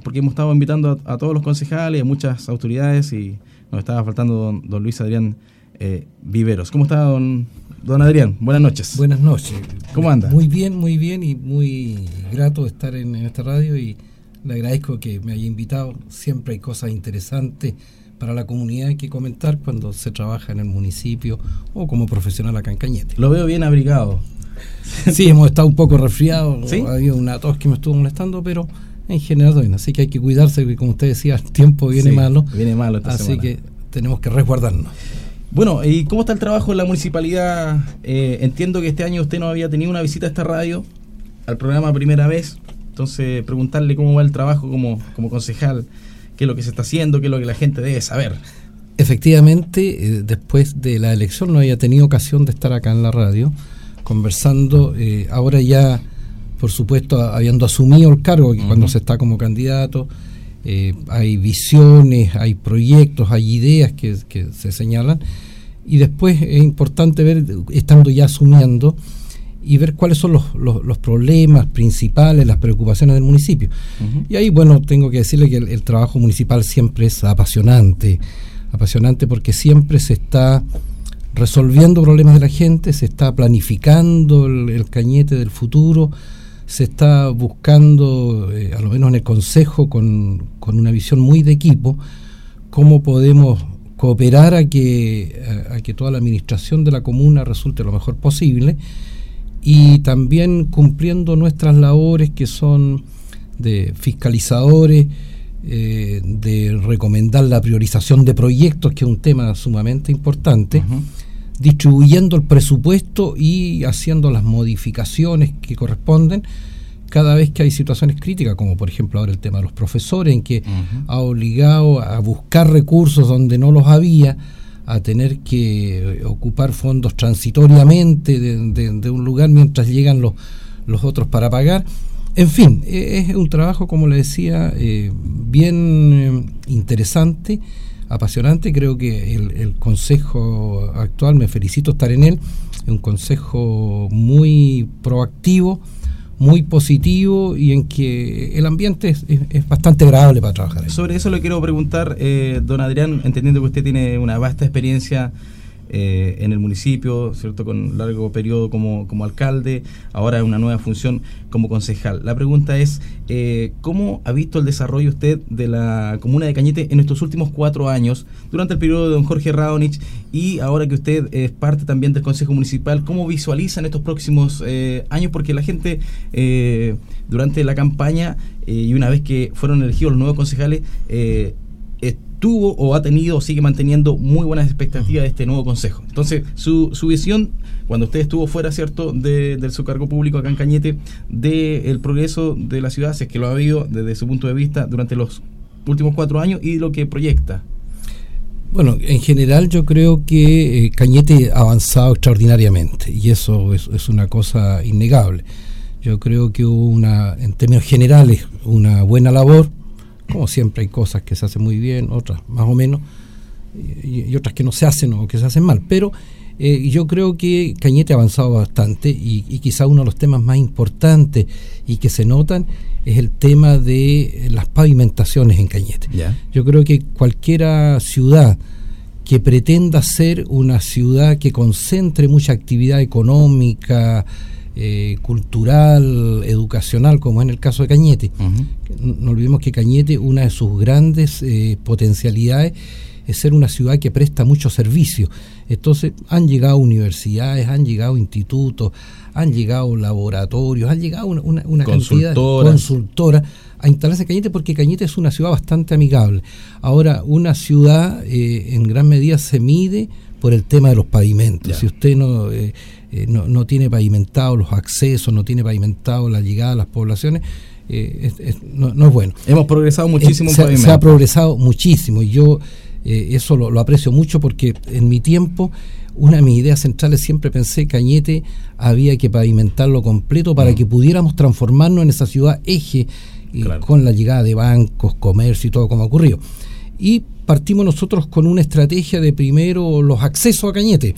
porque hemos estado invitando a todos los concejales, a muchas autoridades, y nos estaba faltando don Luis Adrián Viveros. ¿Cómo está, don Adrián? Buenas noches. Buenas noches. ¿Cómo anda? Muy bien y muy grato de estar en esta radio, y le agradezco que me haya invitado. Siempre hay cosas interesantes para la comunidad que comentar cuando se trabaja en el municipio o como profesional acá en Cañete. Lo veo bien abrigado. Sí, hemos estado un poco resfriados, ¿Sí? Había una tos que me estuvo molestando, pero en general bien, así que hay que cuidarse, porque como usted decía, el tiempo viene malo. Viene malo esta así semana. que tenemos que resguardarnos. Bueno, ¿y cómo está el trabajo en la municipalidad? Entiendo que este año usted no había tenido una visita a esta radio, al programa primera vez, entonces preguntarle cómo va el trabajo como concejal, qué es lo que se está haciendo, qué es lo que la gente debe saber. Efectivamente, después de la elección no había tenido ocasión de estar acá en la radio conversando. Ahora ya, por supuesto, habiendo asumido el cargo, que cuando se está como candidato, hay visiones, hay proyectos, hay ideas que se señalan, y después es importante ver, estando ya asumiendo, y ver cuáles son los problemas principales, las preocupaciones del municipio. Y ahí, bueno, tengo que decirle que el trabajo municipal siempre es apasionante porque siempre se está resolviendo problemas de la gente, se está planificando el Cañete del futuro, se está buscando, a lo menos en el Consejo, con una visión muy de equipo, cómo podemos cooperar a que toda la administración de la comuna resulte lo mejor posible, y también cumpliendo nuestras labores, que son de fiscalizadores, de recomendar la priorización de proyectos, que es un tema sumamente importante, distribuyendo el presupuesto y haciendo las modificaciones que corresponden cada vez que hay situaciones críticas, como por ejemplo ahora el tema de los profesores, en que ha obligado a buscar recursos donde no los había, a tener que ocupar fondos transitoriamente de un lugar mientras llegan los otros para pagar. En fin, es un trabajo, como le decía, bien interesante, apasionante. Creo que el consejo actual, me felicito estar en él, es un consejo muy proactivo, muy positivo, y en que el ambiente es bastante agradable para trabajar. Sobre eso le quiero preguntar, don Adrián, entendiendo que usted tiene una vasta experiencia en el municipio, ¿cierto?, con largo periodo como alcalde, ahora una nueva función como concejal. La pregunta es, ¿cómo ha visto el desarrollo usted de la comuna de Cañete en estos últimos 4 años, durante el periodo de don Jorge Raonich, y ahora que usted es parte también del Consejo Municipal? ¿Cómo visualizan estos próximos años? Porque la gente, durante la campaña, y una vez que fueron elegidos los nuevos concejales, tuvo o ha tenido o sigue manteniendo muy buenas expectativas de este nuevo consejo. Entonces, su visión, cuando usted estuvo fuera, ¿cierto?, de su cargo público acá en Cañete, del progreso de la ciudad, si es que lo ha habido desde su punto de vista durante los últimos 4 años, y lo que proyecta. Bueno, en general yo creo que Cañete ha avanzado extraordinariamente, y eso es una cosa innegable. Yo creo que hubo en términos generales, una buena labor. Como siempre hay cosas que se hacen muy bien, otras más o menos, y otras que no se hacen o que se hacen mal, pero yo creo que Cañete ha avanzado bastante, y quizá uno de los temas más importantes y que se notan es el tema de las pavimentaciones en Cañete. Yo creo que cualquier ciudad que pretenda ser una ciudad que concentre mucha actividad económica, cultural, educacional, como en el caso de Cañete. No olvidemos que Cañete, una de sus grandes potencialidades es ser una ciudad que presta muchos servicios. Entonces han llegado universidades, han llegado institutos, han llegado laboratorios, han llegado una cantidad de consultoras a instalarse en Cañete, porque Cañete es una ciudad bastante amigable. Ahora, una ciudad en gran medida se mide por el tema de los pavimentos. Si usted no tiene pavimentados los accesos, no tiene pavimentado la llegada a las poblaciones, no es bueno. Hemos progresado muchísimo en pavimento. Se ha progresado muchísimo, y yo eso lo aprecio mucho, porque en mi tiempo, una de mis ideas centrales, siempre pensé que Cañete había que pavimentarlo completo para que pudiéramos transformarnos en esa ciudad eje, con la llegada de bancos, comercio y todo como ocurrió. Y partimos nosotros con una estrategia de primero los accesos a Cañete,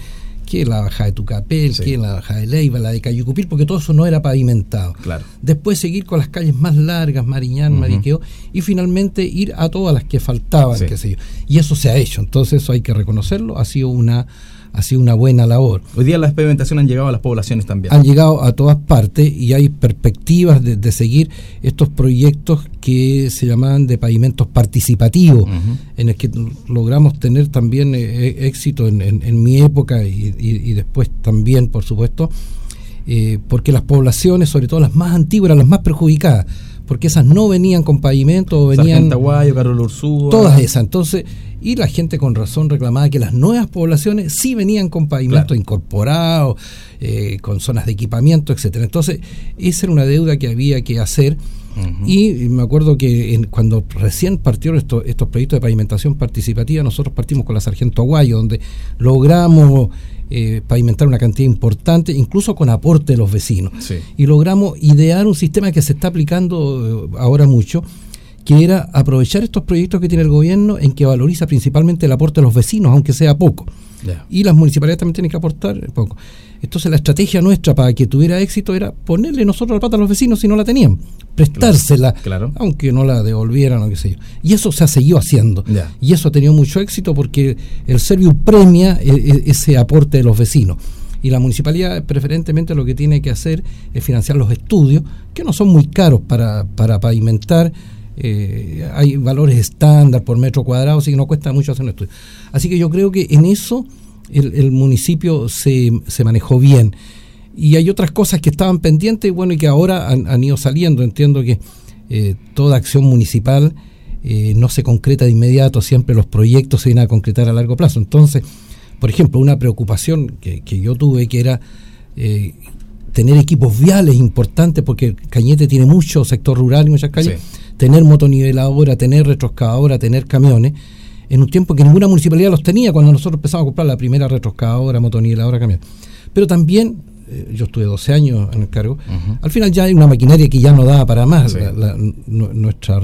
que la bajada de Tucapel, Sí. que la bajada de Leiva, la de Cayucupil, porque todo eso no era pavimentado. Claro. Después seguir con las calles más largas, Mariñán, Mariqueo, y finalmente ir a todas las que faltaban, Sí. qué sé yo. Y eso se ha hecho, entonces eso hay que reconocerlo, ha sido una buena labor. Hoy día las pavimentaciones han llegado a las poblaciones también. Han llegado a todas partes y hay perspectivas de seguir estos proyectos que se llamaban de pavimentos participativos, en el que logramos tener también éxito en mi época y después también, por supuesto, porque las poblaciones, sobre todo las más antiguas, eran las más perjudicadas, porque esas no venían con pavimento, o venían... Sargento Aguayo, Carol Ursúa. Todas esas, entonces, y la gente con razón reclamaba que las nuevas poblaciones sí venían con pavimento incorporado, con zonas de equipamiento, etcétera. Entonces, esa era una deuda que había que hacer. Y me acuerdo que cuando recién partieron estos proyectos de pavimentación participativa, nosotros partimos con la Sargento Aguayo, donde logramos pavimentar una cantidad importante, incluso con aporte de los vecinos. Sí. Y logramos idear un sistema que se está aplicando ahora mucho, que era aprovechar estos proyectos que tiene el gobierno, en que valoriza principalmente el aporte de los vecinos, aunque sea poco. Yeah. Y las municipalidades también tienen que aportar poco. Entonces la estrategia nuestra para que tuviera éxito era ponerle nosotros la pata a los vecinos si no la tenían, prestársela, Claro. aunque no la devolvieran o qué sé yo. Y eso se ha seguido haciendo. Yeah. Y eso ha tenido mucho éxito porque el Serviu premia ese aporte de los vecinos. Y la municipalidad preferentemente lo que tiene que hacer es financiar los estudios, que no son muy caros para pavimentar. Hay valores estándar por metro cuadrado, así que no cuesta mucho hacer un estudio. Así que yo creo que en eso el municipio se manejó bien. Y hay otras cosas que estaban pendientes, bueno, y que ahora han ido saliendo. Entiendo que toda acción municipal no se concreta de inmediato, siempre los proyectos se vienen a concretar a largo plazo. Entonces, por ejemplo, una preocupación que yo tuve, que era tener equipos viales importantes, porque Cañete tiene mucho sector rural y muchas calles. Sí. Tener motoniveladora, tener retroexcavadora, tener camiones, en un tiempo que ninguna municipalidad los tenía cuando nosotros empezamos a comprar la primera retroexcavadora, motoniveladora, camiones. Pero también, yo estuve 12 años en el cargo, al final ya hay una maquinaria que ya no daba para más. Sí. Nuestra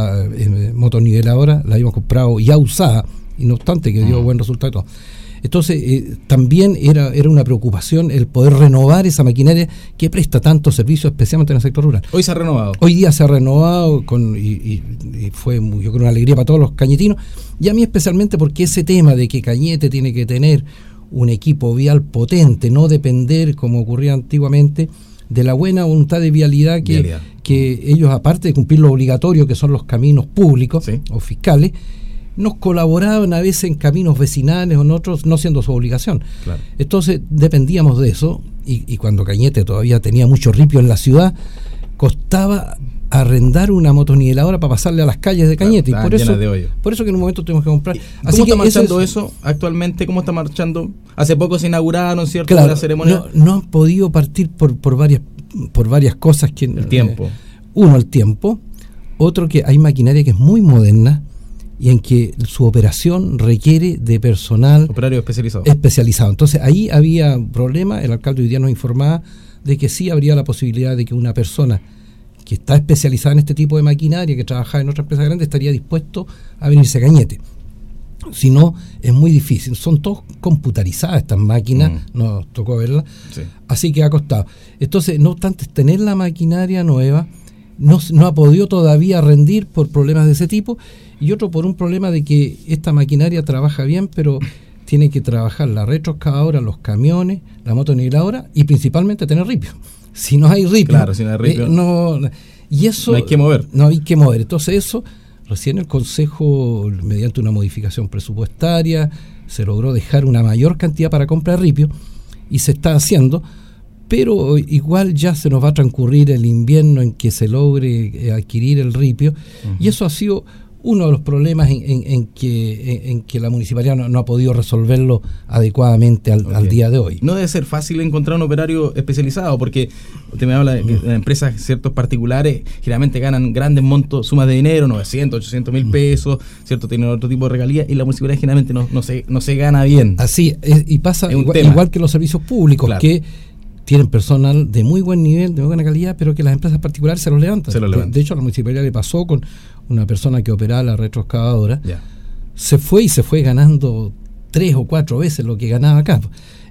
motoniveladora la habíamos comprado ya usada, y no obstante que dio buen resultado y todo. Entonces, también era una preocupación el poder renovar esa maquinaria que presta tanto servicio, especialmente en el sector rural. Hoy se ha renovado. Hoy día se ha renovado y fue, yo creo, una alegría para todos los cañetinos, y a mí especialmente porque ese tema de que Cañete tiene que tener un equipo vial potente, no depender, como ocurría antiguamente, de la buena voluntad de vialidad que ellos, aparte de cumplir lo obligatorio, que son los caminos públicos o fiscales, nos colaboraban a veces en caminos vecinales o en otros, no siendo su obligación. Claro. Entonces dependíamos de eso, y cuando Cañete todavía tenía mucho ripio en la ciudad, costaba arrendar una motoniveladora para pasarle a las calles de Cañete. Claro, por eso que en un momento tuvimos que comprar. Así ¿Cómo está marchando eso actualmente? ¿Cómo está marchando? Hace poco se inauguraron, ¿cierto? Claro, la ceremonia. No han podido partir por varias cosas. El tiempo. Uno, el tiempo. Otro, que hay maquinaria que es muy moderna y en que su operación requiere de personal operario especializado. Entonces ahí había problema. El alcalde hoy día nos informaba de que sí habría la posibilidad de que una persona que está especializada en este tipo de maquinaria, que trabaja en otra empresa grande, estaría dispuesto a venirse a Cañete. Si no, es muy difícil. Son todas computarizadas estas máquinas, nos tocó verlas, así que ha costado. Entonces, no obstante, tener la maquinaria nueva no ha podido todavía rendir por problemas de ese tipo, y otro por un problema de que esta maquinaria trabaja bien, pero tiene que trabajar la retroexcavadora, los camiones, la motoniveladora y principalmente tener ripio. Si no hay ripio, y eso no hay que mover. No hay que mover. Entonces eso, recién el Consejo, mediante una modificación presupuestaria, se logró dejar una mayor cantidad para compra de ripio, y se está haciendo, pero igual ya se nos va a transcurrir el invierno en que se logre adquirir el ripio, y eso ha sido uno de los problemas en que la municipalidad no ha podido resolverlo adecuadamente al día de hoy. No debe ser fácil encontrar un operario especializado, porque usted me habla de que empresas ciertos particulares generalmente ganan grandes montos, sumas de dinero, 900, 800 mil pesos, cierto, tienen otro tipo de regalías, y la municipalidad generalmente no se gana bien. Así es, y pasa igual que los servicios públicos, que tienen personal de muy buen nivel, de muy buena calidad, pero que las empresas particulares se los levantan. De hecho, a la municipalidad le pasó con una persona que operaba la retroexcavadora, se fue ganando 3 o 4 veces lo que ganaba acá.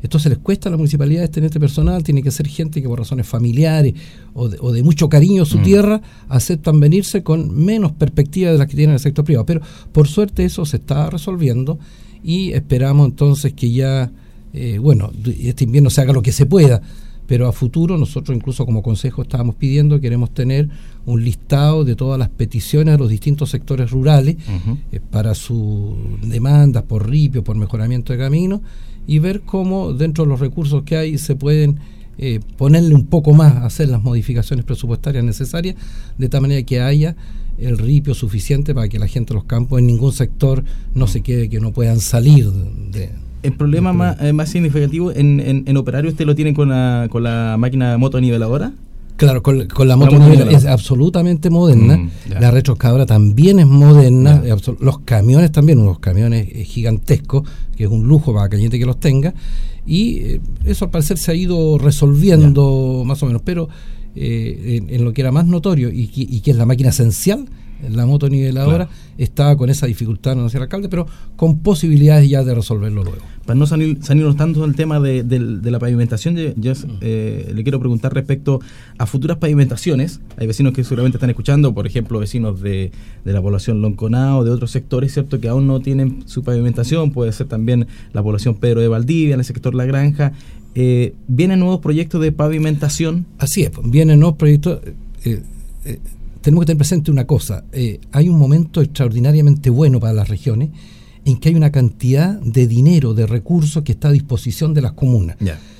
Entonces les cuesta a las municipalidades tener este personal, tiene que ser gente que por razones familiares o de mucho cariño a su tierra aceptan venirse con menos perspectiva de las que tienen el sector privado. Pero por suerte eso se está resolviendo y esperamos entonces que ya, este invierno se haga lo que se pueda. Pero a futuro nosotros incluso como consejo estábamos pidiendo, queremos tener un listado de todas las peticiones de los distintos sectores rurales para sus demandas por ripio, por mejoramiento de caminos, y ver cómo dentro de los recursos que hay se pueden ponerle un poco más, hacer las modificaciones presupuestarias necesarias, de tal manera que haya el ripio suficiente para que la gente de los campos en ningún sector no se quede, que no puedan salir de... El problema más significativo en operario, ¿usted lo tiene con la máquina motoniveladora? Claro, con la motoniveladora es absolutamente moderna. La retroexcavadora también es moderna. Los camiones también, unos camiones gigantescos, que es un lujo para Cañete que los tenga. Y eso al parecer se ha ido resolviendo más o menos. Pero en lo que era más notorio y que es la máquina esencial, la motoniveladora, estaba con esa dificultad, no decía el alcalde, pero con posibilidades ya de resolverlo luego. Para no salirnos tanto del tema de la pavimentación, yo le quiero preguntar respecto a futuras pavimentaciones. Hay vecinos que seguramente están escuchando, por ejemplo, vecinos de la población Lonconá o de otros sectores, ¿cierto?, que aún no tienen su pavimentación. Puede ser también la población Pedro de Valdivia, en el sector La Granja. ¿Vienen nuevos proyectos de pavimentación? Así es, vienen nuevos proyectos. Tenemos que tener presente una cosa, hay un momento extraordinariamente bueno para las regiones en que hay una cantidad de dinero, de recursos que está a disposición de las comunas.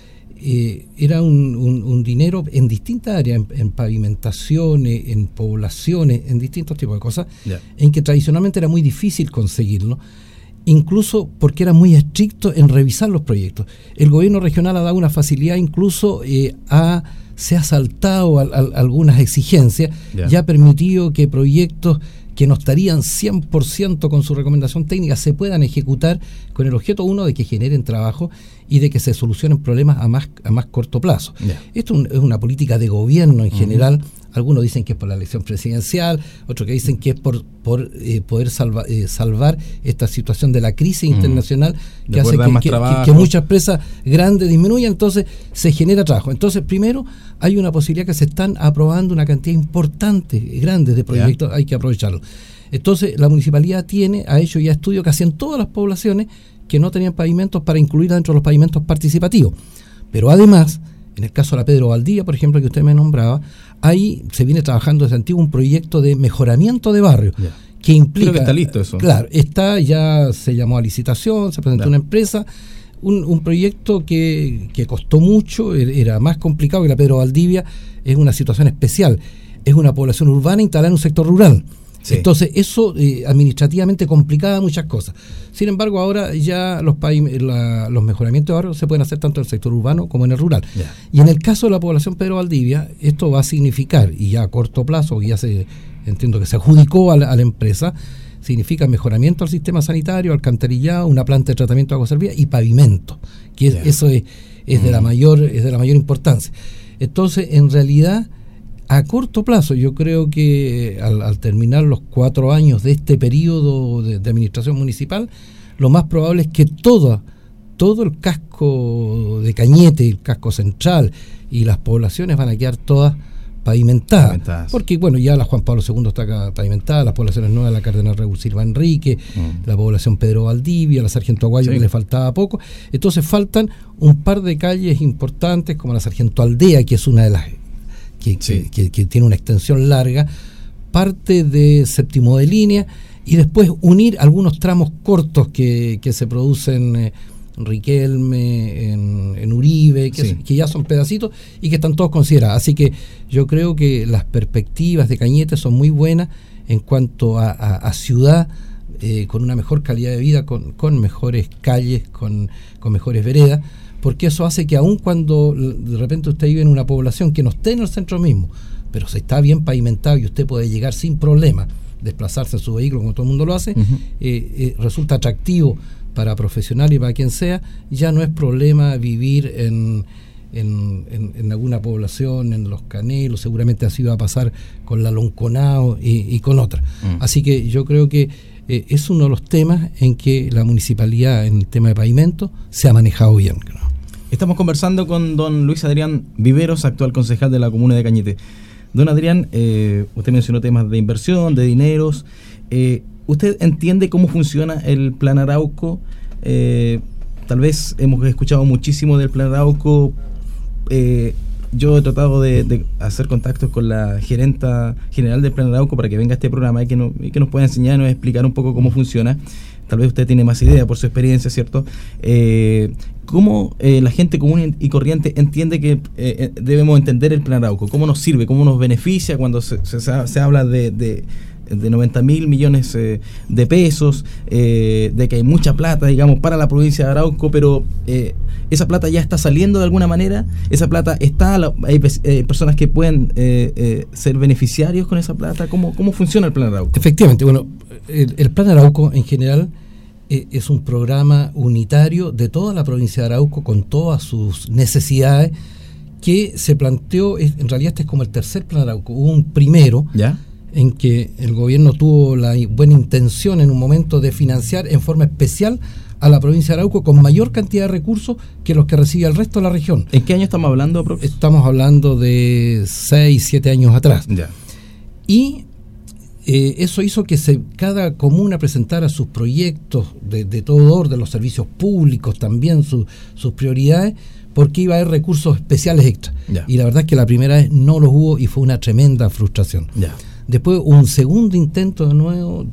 Era un dinero en distintas áreas, en pavimentaciones, en poblaciones, en distintos tipos de cosas, en que tradicionalmente era muy difícil conseguirlo, incluso porque era muy estricto en revisar los proyectos. El gobierno regional ha dado una facilidad, incluso se ha saltado algunas exigencias, ya ha permitido que proyectos que no estarían 100% con su recomendación técnica se puedan ejecutar con el objeto, uno, de que generen trabajo y de que se solucionen problemas a más corto plazo. Esto es una política de gobierno en general. Algunos dicen que es por la elección presidencial, otros que dicen que es por poder salvar esta situación de la crisis internacional que hace que muchas empresas grandes disminuyan, entonces se genera trabajo. Entonces, primero, hay una posibilidad que se están aprobando una cantidad importante, grande de proyectos, hay que aprovecharlo. Entonces, la municipalidad ha hecho ya estudios casi en todas las poblaciones que no tenían pavimentos para incluir dentro de los pavimentos participativos. Pero además, en el caso de la Pedro Valdivia, por ejemplo, que usted me nombraba, ahí se viene trabajando desde antiguo un proyecto de mejoramiento de barrio, que implica... Creo que está listo eso. Claro, ya se llamó a licitación, se presentó una empresa, un proyecto que costó mucho, era más complicado que la Pedro Valdivia, es una situación especial, es una población urbana instalada en un sector rural. Entonces eso administrativamente complicaba muchas cosas. Sin embargo, ahora ya los mejoramientos de barrio se pueden hacer tanto en el sector urbano como en el rural. Y en el caso de la población Pedro Valdivia, esto va a significar, y ya a corto plazo, ya entiendo que se adjudicó a la empresa, significa mejoramiento al sistema sanitario, alcantarillado, una planta de tratamiento de agua servida y pavimento, que eso es de la mayor importancia. Entonces, en realidad, a corto plazo, yo creo que al terminar los 4 años de este periodo de administración municipal, lo más probable es que todo el casco de Cañete, el casco central y las poblaciones van a quedar todas pavimentadas. Porque ya la Juan Pablo II está acá pavimentada, las poblaciones nuevas, la Cardenal Raúl Silva Enrique, la población Pedro Valdivia, la Sargento Aguayo, que le faltaba poco. Entonces faltan un par de calles importantes, como la Sargento Aldea, que es una de las que tiene una extensión larga, parte de Séptimo de Línea, y después unir algunos tramos cortos que se producen en Riquelme, en Uribe, que ya son pedacitos y que están todos considerados. Así que yo creo que las perspectivas de Cañete son muy buenas en cuanto a ciudad, con una mejor calidad de vida, con mejores calles, con mejores veredas, porque eso hace que aun cuando de repente usted vive en una población que no esté en el centro mismo, pero se está bien pavimentado y usted puede llegar sin problema, desplazarse en su vehículo como todo el mundo lo hace, resulta atractivo para profesional y para quien sea, ya no es problema vivir en alguna población, en Los Canelos, seguramente así va a pasar con la Lonconao y con otras. Así que yo creo que es uno de los temas en que la municipalidad, en el tema de pavimento, se ha manejado bien, ¿no? Estamos conversando con don Luis Adrián Viveros, actual concejal de la comuna de Cañete. Don Adrián, usted mencionó temas de inversión, de dineros. ¿Usted entiende cómo funciona el Plan Arauco? Tal vez hemos escuchado muchísimo del Plan Arauco. Yo he tratado de hacer contactos con la gerenta general del Plan Arauco para que venga a este programa y que nos pueda enseñar, nos explicar un poco cómo funciona. Tal vez usted tiene más idea por su experiencia, ¿cierto? ¿Cómo la gente común y corriente entiende que debemos entender el Plan Arauco? ¿Cómo nos sirve? ¿Cómo nos beneficia cuando se habla de 90.000 millones de pesos, de que hay mucha plata, digamos, para la provincia de Arauco, pero esa plata ya está saliendo de alguna manera? ¿Esa plata está? ¿Hay personas que pueden ser beneficiarios con esa plata? ¿Cómo funciona el Plan Arauco? Efectivamente, bueno, el Plan Arauco en general es un programa unitario de toda la provincia de Arauco con todas sus necesidades que se planteó. En realidad este es como el tercer Plan Arauco. Hubo un primero, ¿ya?, en que el gobierno tuvo la buena intención en un momento de financiar en forma especial a la provincia de Arauco con mayor cantidad de recursos que los que recibe el resto de la región. ¿En qué año estamos hablando, profe? Estamos hablando de 6, 7 años atrás. Ya. Y eso hizo que cada comuna presentara sus proyectos de todo orden, los servicios públicos también, sus prioridades, porque iba a haber recursos especiales extra. Ya. Y la verdad es que la primera vez no los hubo y fue una tremenda frustración. Ya. Después un segundo intento de nuevo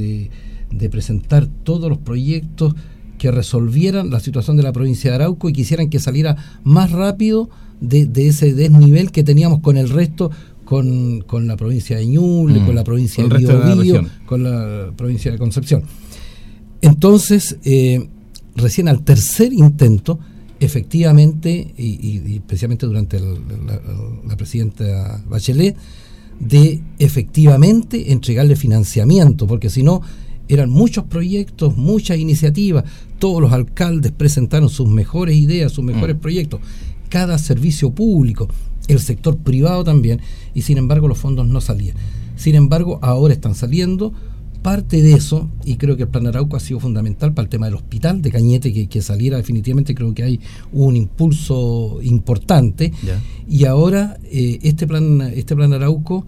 de presentar todos los proyectos que resolvieran la situación de la provincia de Arauco y quisieran que saliera más rápido de ese desnivel que teníamos con el resto, con la provincia de Ñuble, con la provincia de Biobío, con la provincia de Concepción. Entonces, recién al tercer intento, efectivamente, y especialmente durante la presidenta Bachelet, de efectivamente entregarle financiamiento, porque si no, eran muchos proyectos, muchas iniciativas, todos los alcaldes presentaron sus mejores ideas, sus mejores proyectos, cada servicio público, el sector privado también, y sin embargo los fondos no salían. Sin embargo, ahora están saliendo parte de eso, y creo que el Plan Arauco ha sido fundamental para el tema del hospital de Cañete, que saliera definitivamente. Creo que hay un impulso importante. Ya. Y ahora este plan Arauco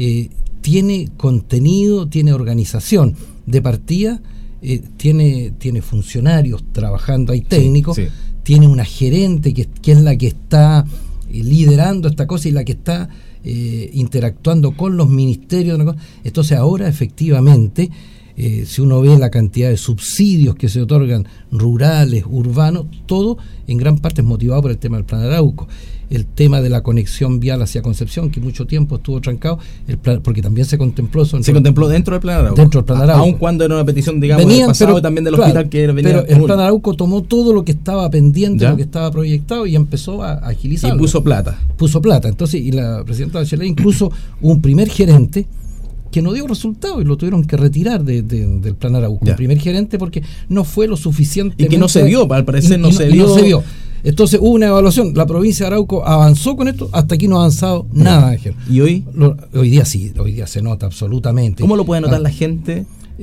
tiene contenido, tiene organización de partida, tiene funcionarios trabajando, hay técnicos, sí. Tiene una gerente que es la que está liderando esta cosa y la que está interactuando con los ministerios. Entonces ahora efectivamente, si uno ve la cantidad de subsidios que se otorgan, rurales, urbanos, todo en gran parte es motivado por el tema del Plan Arauco. El tema de la conexión vial hacia Concepción, que mucho tiempo estuvo trancado, porque también se contempló eso. Se contempló dentro del Plan Arauco. Dentro del Plan Arauco. Aun cuando era una petición, digamos, del pasado, pero, también del hospital que venía. Pero el Plan Arauco tomó todo lo que estaba pendiente, ¿ya?, lo que estaba proyectado, y empezó a agilizarlo. Y puso plata. Entonces, y la presidenta Bachelet incluso un primer gerente que no dio resultado y lo tuvieron que retirar del Plan Arauco. Ya. El primer gerente, porque no fue lo suficiente. Y que no se dio, al parecer no se dio. Entonces hubo una evaluación, la provincia de Arauco avanzó con esto, hasta aquí no ha avanzado nada, Ángel. ¿Y hoy? Hoy día sí, hoy día se nota absolutamente. ¿Cómo lo puede notar la gente?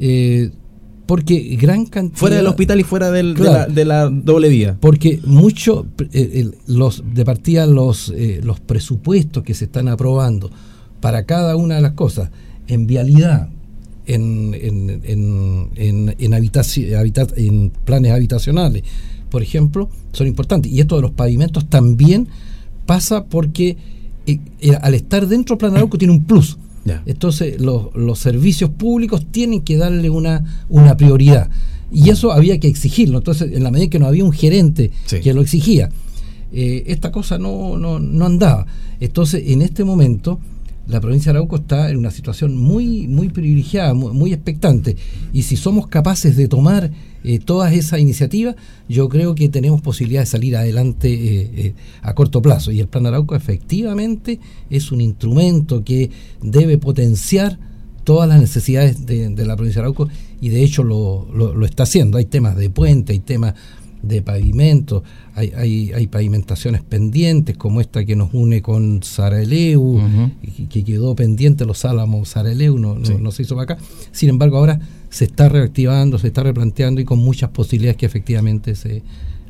Porque gran cantidad... Fuera del hospital y fuera de la doble vía. Porque mucho, de partida los presupuestos que se están aprobando para cada una de las cosas, en vialidad, en planes habitacionales, por ejemplo, son importantes. Y esto de los pavimentos también pasa porque al estar dentro del Plan Arauco tiene un plus. Ya. Entonces los servicios públicos tienen que darle una prioridad. Y eso había que exigirlo. Entonces, en la medida que no había un gerente, sí, que lo exigía, esta cosa no andaba. Entonces, en este momento, la provincia de Arauco está en una situación muy, muy privilegiada, muy expectante. Y si somos capaces de tomar todas esas iniciativas, yo creo que tenemos posibilidad de salir adelante a corto plazo. Y el Plan Arauco efectivamente es un instrumento que debe potenciar todas las necesidades de la provincia de Arauco, y de hecho lo está haciendo. Hay temas de puente, hay temas de pavimento, hay pavimentaciones pendientes, como esta que nos une con Sareleu, que quedó pendiente, Los Álamos, Sareleu, no se hizo para acá. Sin embargo, ahora se está reactivando, se está replanteando, y con muchas posibilidades que efectivamente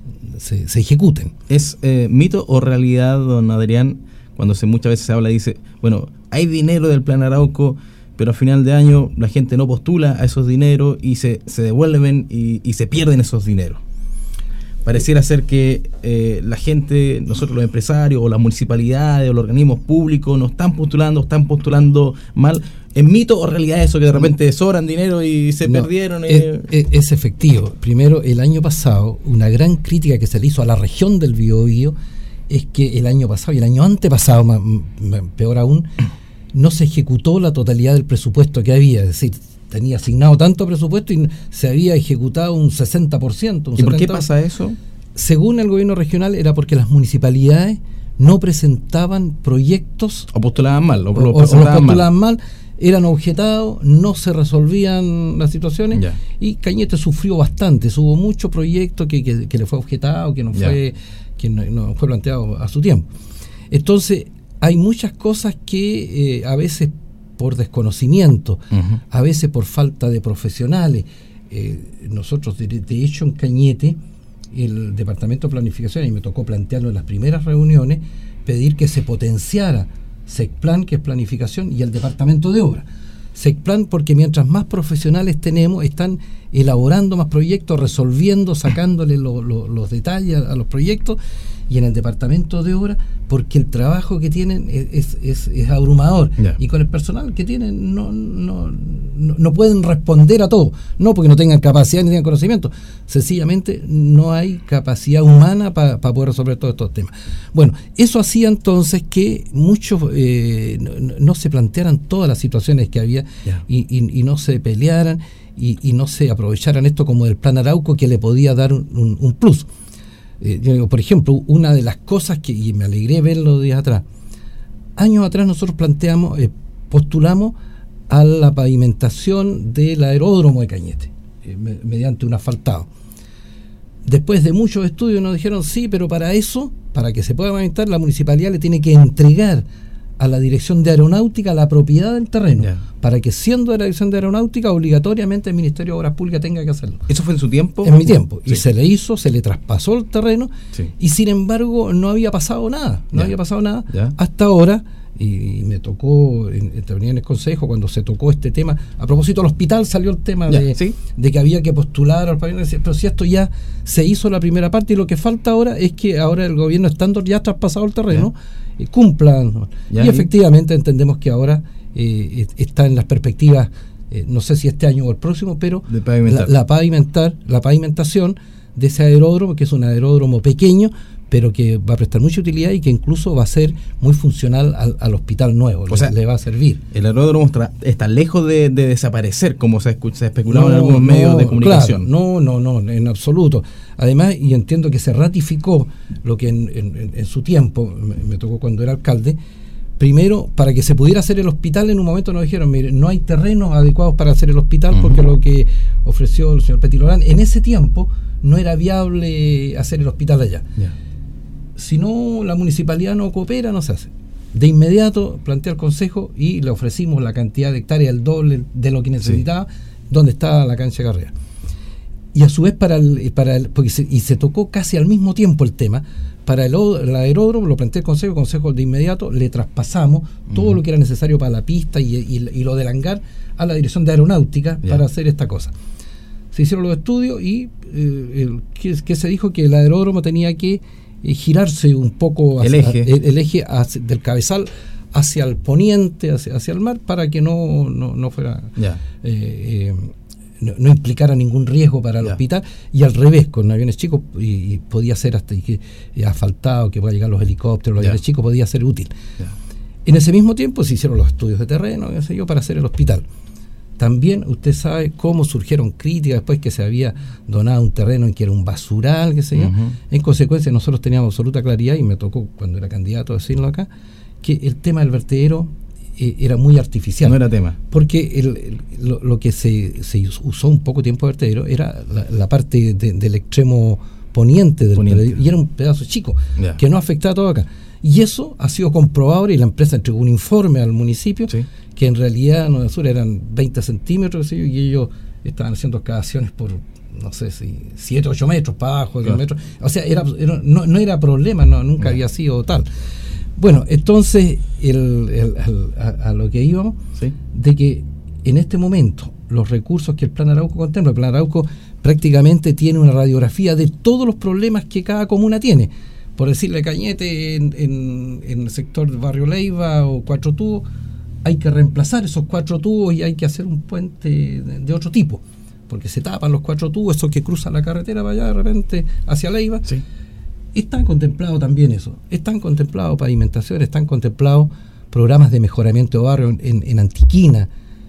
se ejecuten. ¿Es mito o realidad, don Adrián, cuando muchas veces se habla y dice, bueno, hay dinero del Plan Arauco, pero a final de año la gente no postula a esos dineros y se devuelven y se pierden esos dineros? Pareciera ser que la gente, nosotros los empresarios o las municipalidades o los organismos públicos no están postulando mal. ¿Es mito o realidad eso que de repente sobran dinero y se perdieron? Es efectivo. Primero, el año pasado, una gran crítica que se le hizo a la región del Biobío es que el año pasado y el año antepasado, peor aún, no se ejecutó la totalidad del presupuesto que había. Es decir, tenía asignado tanto presupuesto y se había ejecutado un 60%. ¿Y por qué pasa eso? Según el gobierno regional, era porque las municipalidades no presentaban proyectos. O postulaban mal. O los postulaban mal, eran objetados, no se resolvían las situaciones. Ya. Y Cañete sufrió bastante. Hubo muchos proyectos que le fue objetado, que no fue planteado a su tiempo. Entonces, hay muchas cosas que a veces por desconocimiento, a veces por falta de profesionales. Nosotros, de hecho, en Cañete, el Departamento de Planificación, y me tocó plantearlo en las primeras reuniones, pedir que se potenciara SECPLAN, que es planificación, y el Departamento de Obra. SECPLAN porque mientras más profesionales tenemos, están elaborando más proyectos, resolviendo, sacándole los detalles a los proyectos, y en el Departamento de Obra porque el trabajo que tienen es abrumador. Yeah. Y con el personal que tienen no pueden responder a todo, no porque no tengan capacidad ni tengan conocimiento, sencillamente no hay capacidad humana para poder resolver todos estos temas. Bueno, eso hacía entonces que muchos no se plantearan todas las situaciones que había. Yeah. y no se pelearan y no se aprovecharan esto como del Plan Arauco, que le podía dar un plus. Yo digo, por ejemplo, una de las cosas y me alegré verlo días atrás, años atrás nosotros postulamos a la pavimentación del aeródromo de Cañete, mediante un asfaltado. Después de muchos estudios nos dijeron, sí, pero para eso, para que se pueda pavimentar, la municipalidad le tiene que entregar a la Dirección de Aeronáutica la propiedad del terreno, para que, siendo de la Dirección de Aeronáutica, obligatoriamente el Ministerio de Obras Públicas tenga que hacerlo. ¿Eso fue en su tiempo? En mi tiempo. Sí. Y se le hizo, se le traspasó el terreno, y sin embargo no había pasado nada. Hasta ahora, y me tocó intervenir en el Consejo cuando se tocó este tema. A propósito del hospital salió el tema de que había que postular al país, pero si esto ya se hizo la primera parte, y lo que falta ahora es que ahora el gobierno, estando ya traspasado el terreno, cumplan. Y efectivamente entendemos que ahora está en las perspectivas, no sé si este año o el próximo, pero la pavimentación de ese aeródromo, que es un aeródromo pequeño, pero que va a prestar mucha utilidad y que incluso va a ser muy funcional al hospital nuevo. O sea, le va a servir. El aeródromo está lejos de desaparecer, como se ha especulado en algunos medios de comunicación. Claro, no, en absoluto. Además, y entiendo que se ratificó lo que en su tiempo, me tocó cuando era alcalde, primero, para que se pudiera hacer el hospital, en un momento nos dijeron, mire, no hay terrenos adecuados para hacer el hospital, porque lo que ofreció el señor Petilorán, en ese tiempo no era viable hacer el hospital allá. Si no, la municipalidad no coopera, no se hace. De inmediato planteé al Consejo y le ofrecimos la cantidad de hectáreas, el doble de lo que necesitaba, donde está la cancha de carrera. Y a su vez porque se tocó casi al mismo tiempo el tema, para el aeródromo lo planteé al el Consejo de inmediato le traspasamos todo lo que era necesario para la pista y lo del hangar a la Dirección de Aeronáutica para hacer esta cosa. Se hicieron los estudios y que se dijo que el aeródromo tenía que girarse un poco el eje del cabezal hacia el poniente, hacia el mar, para que no fuera no implicara ningún riesgo para el hospital, y al revés, con aviones chicos, y podía ser hasta asfaltado, que pueda llegar los helicópteros, los aviones chicos, podía ser útil. En ese mismo tiempo se hicieron los estudios de terreno, para hacer el hospital. También usted sabe cómo surgieron críticas después que se había donado un terreno en que era un basural, En consecuencia, nosotros teníamos absoluta claridad, y me tocó cuando era candidato a decirlo acá, que el tema del vertedero era muy artificial. No era tema. Porque lo que se usó un poco tiempo de vertedero era la parte del extremo poniente del vertedero, y era un pedazo chico que no afectaba todo acá. Y eso ha sido comprobado, y la empresa entregó un informe al municipio que en realidad en el sur eran 20 centímetros, y ellos estaban haciendo excavaciones por no sé si 7 o 8 metros para abajo, 10 metros. O sea, no era problema, nunca había sido tal. Bueno, entonces, a lo que íbamos, ¿sí? De que en este momento los recursos que el Plan Arauco contempla, el Plan Arauco prácticamente tiene una radiografía de todos los problemas que cada comuna tiene. Por decirle, Cañete en el sector del barrio Leiva o Cuatro Tubos, hay que reemplazar esos 4 tubos y hay que hacer un puente de otro tipo, porque se tapan los 4 tubos, esos que cruzan la carretera para allá de repente hacia Leiva. Sí. Están contemplados también eso, están contemplados pavimentaciones, están contemplados programas de mejoramiento de barrio en Antiquina,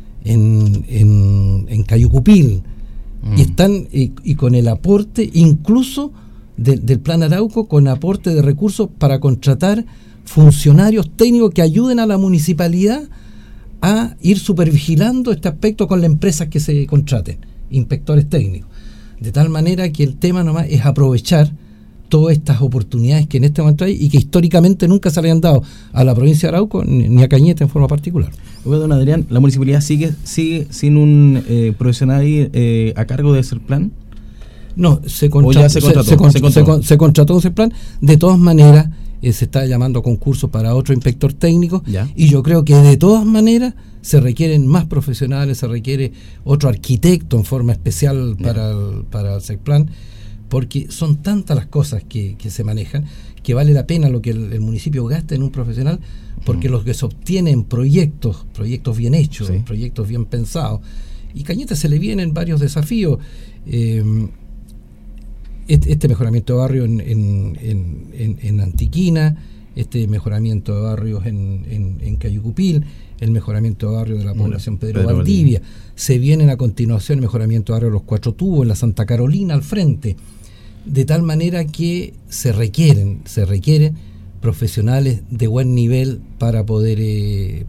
en Cayucupil, y están y con el aporte incluso del Plan Arauco, con aporte de recursos para contratar funcionarios técnicos que ayuden a la municipalidad a ir supervigilando este aspecto con las empresas que se contraten, inspectores técnicos, de tal manera que el tema nomás es aprovechar todas estas oportunidades que en este momento hay y que históricamente nunca se le han dado a la provincia de Arauco ni a Cañete en forma particular. Oiga, don Adrián, ¿la municipalidad sigue sin un profesional ahí a cargo de ese plan? No, se contrató ese plan. De todas maneras, se está llamando a concurso para otro inspector técnico. Ya. Y yo creo que de todas maneras se requieren más profesionales, se requiere otro arquitecto en forma especial para el SECPLAN, porque son tantas las cosas que se manejan que vale la pena lo que el municipio gasta en un profesional, porque los que se obtienen proyectos bien hechos, sí, proyectos bien pensados. Y Cañete se le vienen varios desafíos. Este mejoramiento de barrio en Antiquina, este mejoramiento de barrios en Cayucupil, el mejoramiento de barrio de la población Pedro Valdivia. Se vienen a continuación el mejoramiento de barrio de los 4 Tubos, en la Santa Carolina al frente, de tal manera que se requieren profesionales de buen nivel para poder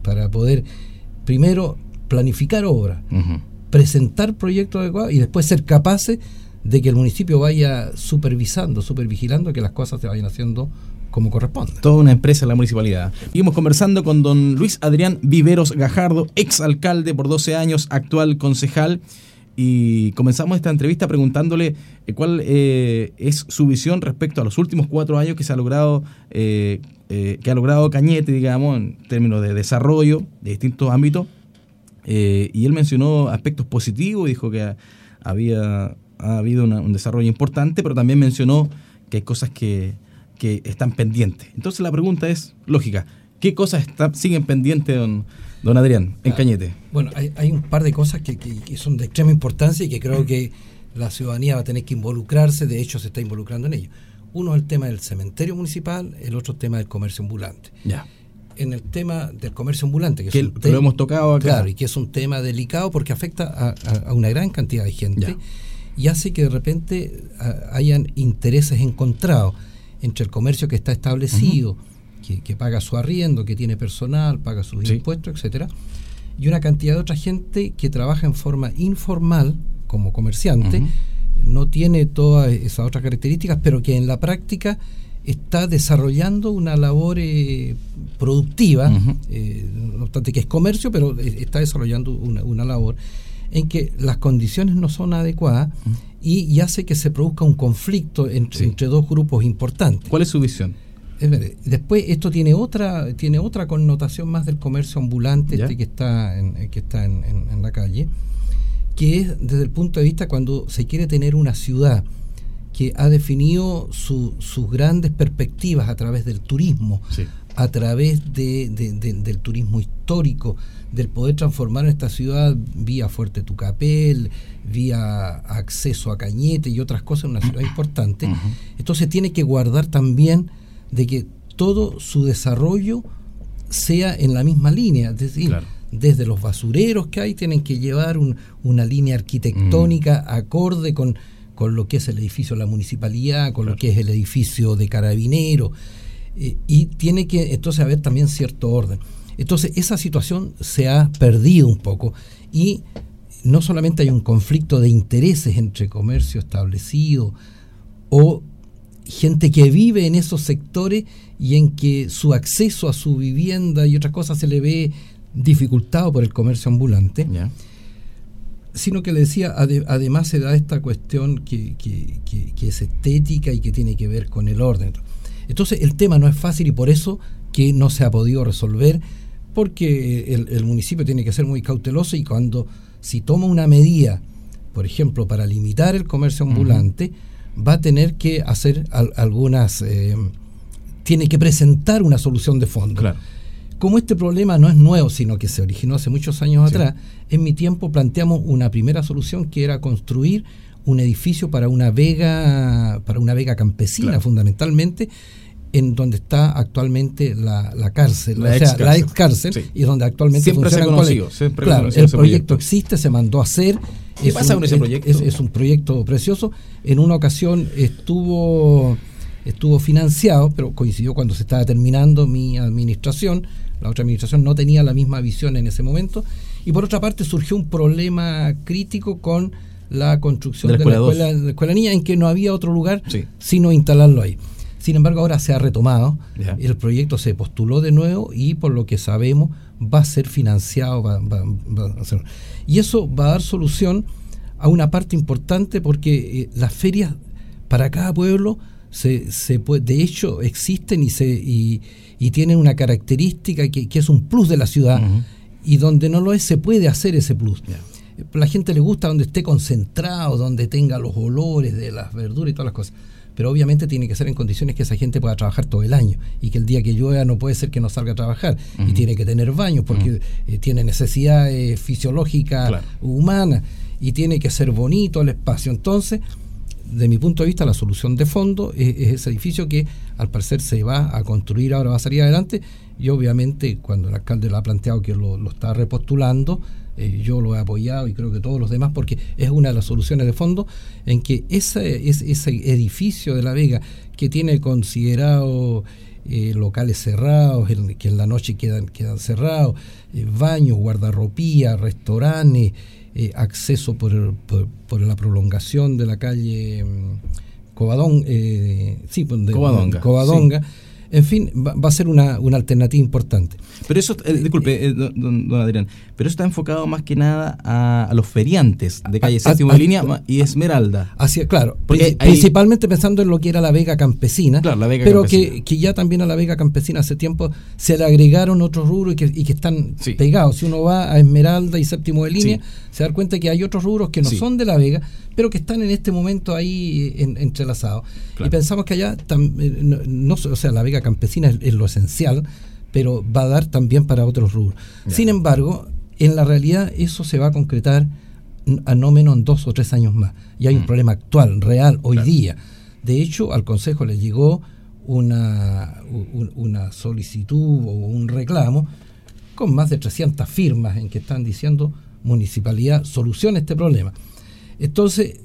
primero planificar obras, presentar proyectos adecuados y después ser capaces de que el municipio vaya supervigilando que las cosas se vayan haciendo como corresponde. Toda una empresa en la municipalidad. Seguimos conversando con don Luis Adrián Viveros Gajardo, ex alcalde por 12 años, actual concejal, y comenzamos esta entrevista preguntándole cuál es su visión respecto a los últimos 4 años que se ha logrado que ha logrado Cañete, digamos, en términos de desarrollo de distintos ámbitos, y él mencionó aspectos positivos, dijo que ha habido un desarrollo importante, pero también mencionó que hay cosas que están pendientes. Entonces la pregunta es lógica: ¿qué cosas siguen pendientes, don Adrián, en Cañete? Bueno, hay un par de cosas que son de extrema importancia y que creo que la ciudadanía va a tener que involucrarse, de hecho se está involucrando en ello. Uno es el tema del cementerio municipal, el otro tema del comercio ambulante. Ya. En el tema del comercio ambulante, que lo hemos tocado acá. Claro, y que es un tema delicado porque afecta a una gran cantidad de gente. Ya. Y hace que de repente hayan intereses encontrados entre el comercio que está establecido, que paga su arriendo, que tiene personal, paga sus impuestos, etcétera, y una cantidad de otra gente que trabaja en forma informal como comerciante, no tiene todas esas otras características, pero que en la práctica está desarrollando una labor productiva, no obstante que es comercio, pero está desarrollando una labor en que las condiciones no son adecuadas y hace que se produzca un conflicto entre dos grupos importantes. ¿Cuál es su visión? Después esto tiene otra connotación más del comercio ambulante que está en la calle, que es desde el punto de vista cuando se quiere tener una ciudad que ha definido sus grandes perspectivas a través del turismo, a través del turismo histórico, del poder transformar esta ciudad vía Fuerte Tucapel, vía acceso a Cañete y otras cosas en una ciudad importante. Entonces tiene que guardar también de que todo su desarrollo sea en la misma línea, es decir, desde los basureros que hay tienen que llevar una línea arquitectónica acorde con lo que es el edificio de la municipalidad, con lo que es el edificio de Carabineros, y tiene que entonces haber también cierto orden. Entonces esa situación se ha perdido un poco y no solamente hay un conflicto de intereses entre comercio establecido o gente que vive en esos sectores y en que su acceso a su vivienda y otras cosas se le ve dificultado por el comercio ambulante, sino que le decía, además se da esta cuestión que es estética y que tiene que ver con el orden. Entonces el tema no es fácil y por eso que no se ha podido resolver, porque el municipio tiene que ser muy cauteloso y si toma una medida, por ejemplo, para limitar el comercio ambulante, va a tener que hacer tiene que presentar una solución de fondo. Claro. Como este problema no es nuevo, sino que se originó hace muchos años atrás, en mi tiempo planteamos una primera solución que era construir un edificio para una vega campesina, fundamentalmente, en donde está actualmente la cárcel, la ex cárcel, y donde actualmente siempre se ha conocido. Claro, el proyecto existe, se mandó a hacer. ¿Qué pasa con ese proyecto? Es un proyecto precioso. En una ocasión estuvo financiado, pero coincidió cuando se estaba terminando mi administración. La otra administración no tenía la misma visión en ese momento. Y por otra parte surgió un problema crítico con la construcción de la escuela niña, en que no había otro lugar sino instalarlo ahí. Sin embargo, ahora se ha retomado, el proyecto se postuló de nuevo y por lo que sabemos va a ser financiado, va a ser. Y eso va a dar solución a una parte importante, porque las ferias para cada pueblo de hecho existen y tienen una característica que es un plus de la ciudad, y donde no lo es se puede hacer ese plus. La gente le gusta donde esté concentrado, donde tenga los olores de las verduras y todas las cosas, pero obviamente tiene que ser en condiciones que esa gente pueda trabajar todo el año, y que el día que llueva no puede ser que no salga a trabajar, y tiene que tener baños porque tiene necesidades fisiológicas humanas, y tiene que ser bonito el espacio. Entonces, de mi punto de vista, la solución de fondo es ese edificio que al parecer se va a construir, ahora va a salir adelante, y obviamente cuando el alcalde lo ha planteado que lo está repostulando, yo lo he apoyado y creo que todos los demás, porque es una de las soluciones de fondo en que ese edificio de La Vega, que tiene considerado locales cerrados, que en la noche quedan cerrados, baños, guardarropía, restaurantes, acceso por la prolongación de la calle Covadonga. En fin, va a ser una alternativa importante. Pero eso, disculpe, don Adrián, pero eso está enfocado más que nada a los feriantes de calle Séptimo de Línea y Esmeralda. Claro, principalmente pensando en lo que era la Vega Campesina, pero que ya también a la Vega Campesina hace tiempo se le agregaron otros rubros y que están pegados. Si uno va a Esmeralda y Séptimo de Línea, se da cuenta que hay otros rubros que no son de la Vega, pero que están en este momento ahí entrelazados. Y pensamos que allá, la Vega Campesina es lo esencial, pero va a dar también para otros rubros. Sin embargo, en la realidad eso se va a concretar a no menos en 2 o 3 años más. Y hay un problema actual, real, hoy día. De hecho, al Consejo le llegó una solicitud o un reclamo con más de 300 firmas en que están diciendo: municipalidad, solucione este problema. Entonces,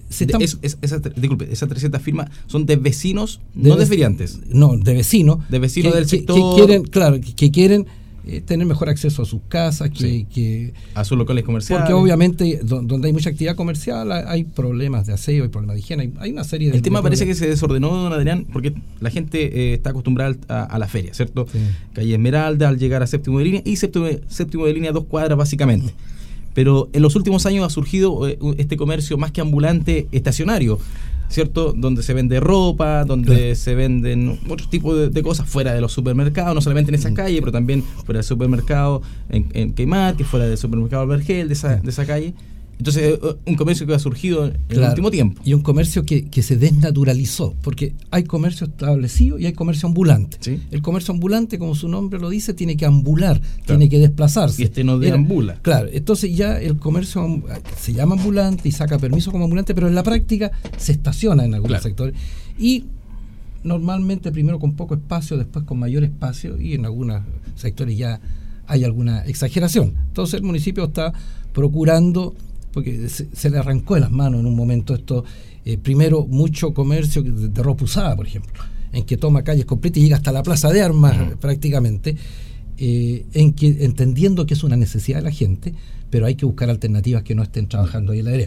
esas 300 firmas son de vecinos, no de feriantes. No, de vecinos. De vecinos del sector. Que quieren tener mejor acceso a sus casas, a sus locales comerciales. Porque obviamente donde hay mucha actividad comercial hay problemas de aseo, hay problemas de higiene, hay una serie de... El tema parece que se desordenó, don Adrián, porque la gente está acostumbrada a la feria, ¿cierto? Calle Esmeralda, al llegar a Séptimo de Línea, y Séptimo de Línea 2 cuadras básicamente. Pero en los últimos años ha surgido este comercio más que ambulante, estacionario, ¿cierto? Donde se vende ropa, donde se venden otros tipos de cosas fuera de los supermercados, no solamente en esa calle, pero también fuera del supermercado en Queimar, que fuera del supermercado Albergel, de esa calle. Entonces, un comercio que ha surgido en el último tiempo. Y un comercio que se desnaturalizó, porque hay comercio establecido y hay comercio ambulante. El comercio ambulante, como su nombre lo dice, tiene que ambular, tiene que desplazarse. Y no deambula. Entonces ya el comercio se llama ambulante y saca permiso como ambulante, pero en la práctica se estaciona en algunos sectores. Y normalmente primero con poco espacio, después con mayor espacio, y en algunos sectores ya hay alguna exageración. Entonces el municipio está procurando, porque se le arrancó de las manos en un momento esto, primero mucho comercio de ropa usada, por ejemplo, en que toma calles completas y llega hasta la Plaza de Armas prácticamente, en que entendiendo que es una necesidad de la gente, pero hay que buscar alternativas que no estén trabajando ahí en la área.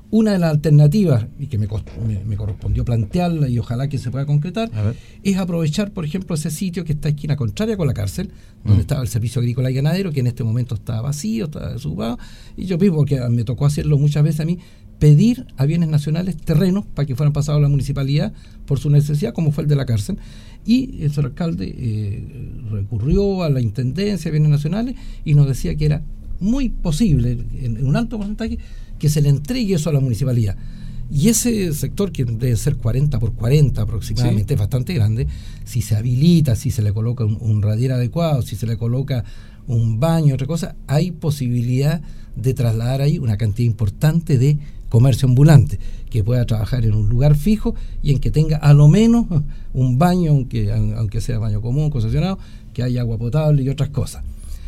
Una de las alternativas, y que me correspondió plantearla y ojalá que se pueda concretar, es aprovechar, por ejemplo, ese sitio que está esquina contraria con la cárcel, donde estaba el Servicio Agrícola y Ganadero, que en este momento está vacío, está desocupado, y yo mismo, porque me tocó hacerlo muchas veces a mí, pedir a Bienes Nacionales terrenos para que fueran pasados a la municipalidad por su necesidad, como fue el de la cárcel, y el señor alcalde recurrió a la Intendencia de Bienes Nacionales y nos decía que era muy posible, en un alto porcentaje, que se le entregue eso a la municipalidad. Y ese sector, que debe ser 40 por 40 aproximadamente, es bastante grande, si se habilita, si se le coloca un radier adecuado, si se le coloca un baño, otra cosa, hay posibilidad de trasladar ahí una cantidad importante de comercio ambulante, que pueda trabajar en un lugar fijo y en que tenga a lo menos un baño, aunque sea baño común, concesionado, que haya agua potable y otras cosas.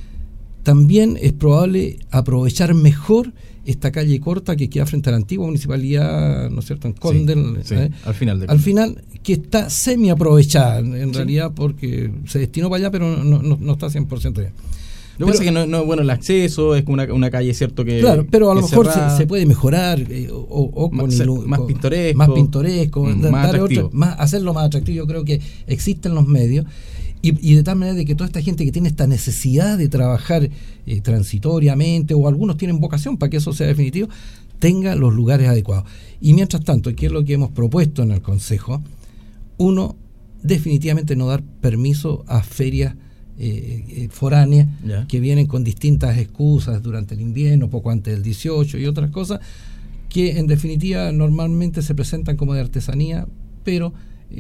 También es probable aprovechar mejor esta calle corta que queda frente a la antigua municipalidad, ¿no es cierto?, en Condel, al final, que está semi aprovechada en realidad, porque se destinó para allá, pero no está 100% bien. Lo que pasa es que no es bueno el acceso, es una calle, cierto, que... Claro, pero a lo mejor se puede mejorar, o con más pintoresco, hacerlo más atractivo. Yo creo que existen los medios, y de tal manera de que toda esta gente que tiene esta necesidad de trabajar transitoriamente, o algunos tienen vocación para que eso sea definitivo, tenga los lugares adecuados. Y mientras tanto, ¿qué es lo que hemos propuesto en el Consejo? Uno, definitivamente no dar permiso a ferias foráneas que vienen con distintas excusas durante el invierno, poco antes del 18 y otras cosas, que en definitiva normalmente se presentan como de artesanía, pero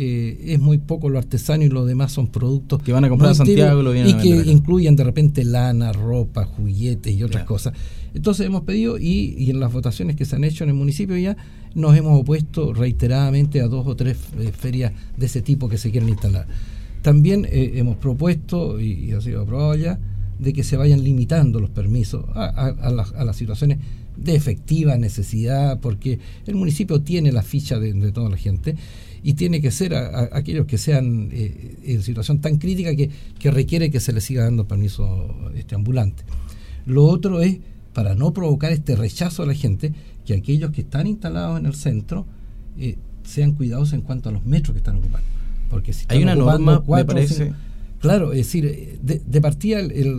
es muy poco lo artesano y lo demás son productos que van a comprar a Santiago y que incluyen de repente lana, ropa, juguetes y otras cosas. Entonces hemos pedido, y en las votaciones que se han hecho en el municipio ya nos hemos opuesto reiteradamente a 2 o 3 ferias de ese tipo que se quieren instalar. También hemos propuesto, y ha sido aprobado ya, de que se vayan limitando los permisos a las situaciones de efectiva necesidad, porque el municipio tiene la ficha de toda la gente, y tiene que ser aquellos que sean en situación tan crítica que requiere que se les siga dando permiso ambulante. Lo otro es, para no provocar este rechazo a la gente, que aquellos que están instalados en el centro sean cuidadosos en cuanto a los metros que están ocupando. Porque si hay una norma, me parece... Claro, es decir, de partida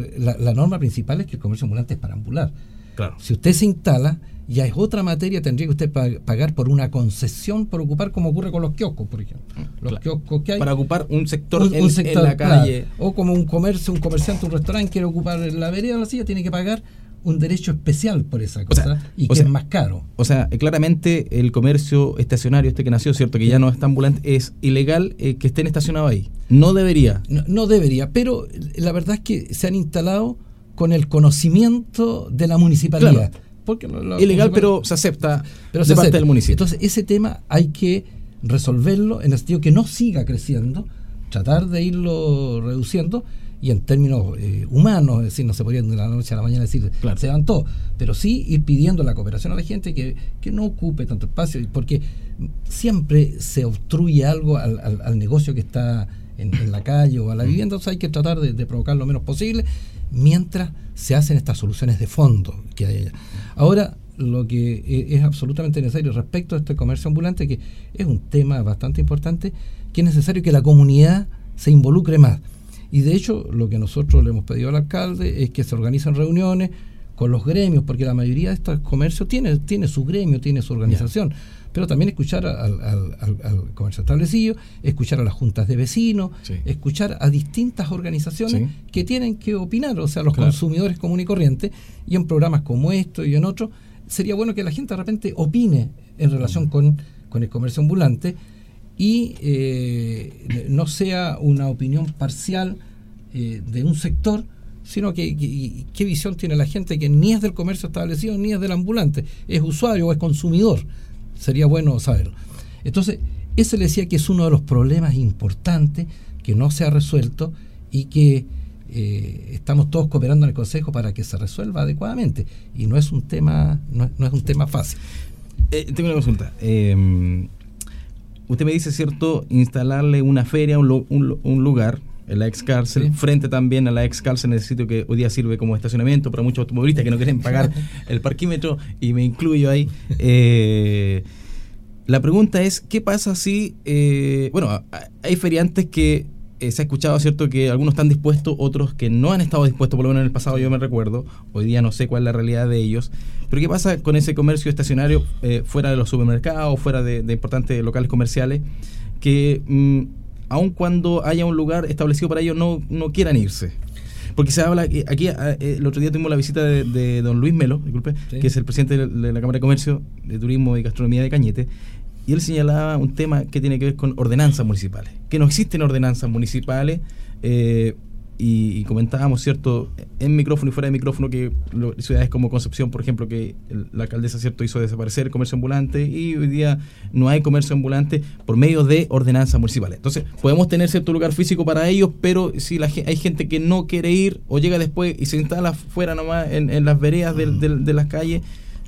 la norma principal es que el comercio ambulante es para ambular. Claro. Si usted se instala, ya es otra materia, tendría que usted pagar por una concesión por ocupar, como ocurre con los kioscos, por ejemplo. Los kioscos que hay. Para ocupar un sector, en la calle. Claro. O como un comerciante, un restaurante quiere ocupar la vereda o la silla, tiene que pagar un derecho especial por esa cosa, es más caro. O sea, claramente el comercio estacionario que nació, cierto, que ya no está ambulante, es ilegal que estén estacionados ahí. No debería. No debería, pero la verdad es que se han instalado con el conocimiento de la municipalidad. Claro. Porque ilegal, pero se acepta de parte del municipio. Entonces, ese tema hay que resolverlo en el sentido que no siga creciendo, tratar de irlo reduciendo, y en términos humanos, es decir, no se podría de la noche a la mañana decir se van todos, pero sí ir pidiendo la cooperación a la gente que no ocupe tanto espacio, porque siempre se obstruye algo al negocio que está en la calle o a la vivienda. Entonces hay que tratar de provocar lo menos posible mientras se hacen estas soluciones de fondo que hay allá. Ahora, lo que es absolutamente necesario respecto a este comercio ambulante, que es un tema bastante importante, que es necesario que la comunidad se involucre más. Y de hecho, lo que nosotros le hemos pedido al alcalde es que se organicen reuniones con los gremios, porque la mayoría de estos comercios tiene su gremio, tiene su organización, pero también escuchar al comercio establecido, escuchar a las juntas de vecinos, escuchar a distintas organizaciones que tienen que opinar, o sea, los consumidores comunes y corrientes, y en programas como esto y en otros, sería bueno que la gente de repente opine en relación con el comercio ambulante, y no sea una opinión parcial de un sector, sino que qué visión tiene la gente que ni es del comercio establecido ni es del ambulante, es usuario o es consumidor. Sería bueno saberlo. Entonces, ese le decía que es uno de los problemas importantes que no se ha resuelto y que estamos todos cooperando en el Consejo para que se resuelva adecuadamente, y no es un tema fácil. Tengo una consulta. Usted me dice, ¿cierto?, instalarle una feria, un lugar en la ex cárcel, Sí. frente también a la ex cárcel, en el sitio que hoy día sirve como estacionamiento para muchos automovilistas que no quieren pagar el parquímetro, y me incluyo ahí. La pregunta es, ¿qué pasa si, hay feriantes que se ha escuchado, ¿cierto?, que algunos están dispuestos, otros que no han estado dispuestos, por lo menos en el pasado yo me recuerdo, hoy día no sé cuál es la realidad de ellos, pero ¿qué pasa con ese comercio estacionario fuera de los supermercados, fuera de importantes locales comerciales, que aun cuando haya un lugar establecido para ellos no quieran irse? Porque se habla, aquí el otro día tuvimos la visita de don Luis Melo, disculpe, Sí. que es el presidente de la Cámara de Comercio, de Turismo y Gastronomía de Cañete, y él señalaba un tema que tiene que ver con ordenanzas municipales, que no existen ordenanzas municipales, y comentábamos, ¿cierto?, en micrófono y fuera de micrófono, que ciudades como Concepción, por ejemplo, que la alcaldesa, ¿cierto?, hizo desaparecer el comercio ambulante, y hoy día no hay comercio ambulante por medio de ordenanzas municipales. Entonces, podemos tener cierto lugar físico para ellos, pero si hay gente que no quiere ir o llega después y se instala fuera nomás en las veredas de las calles,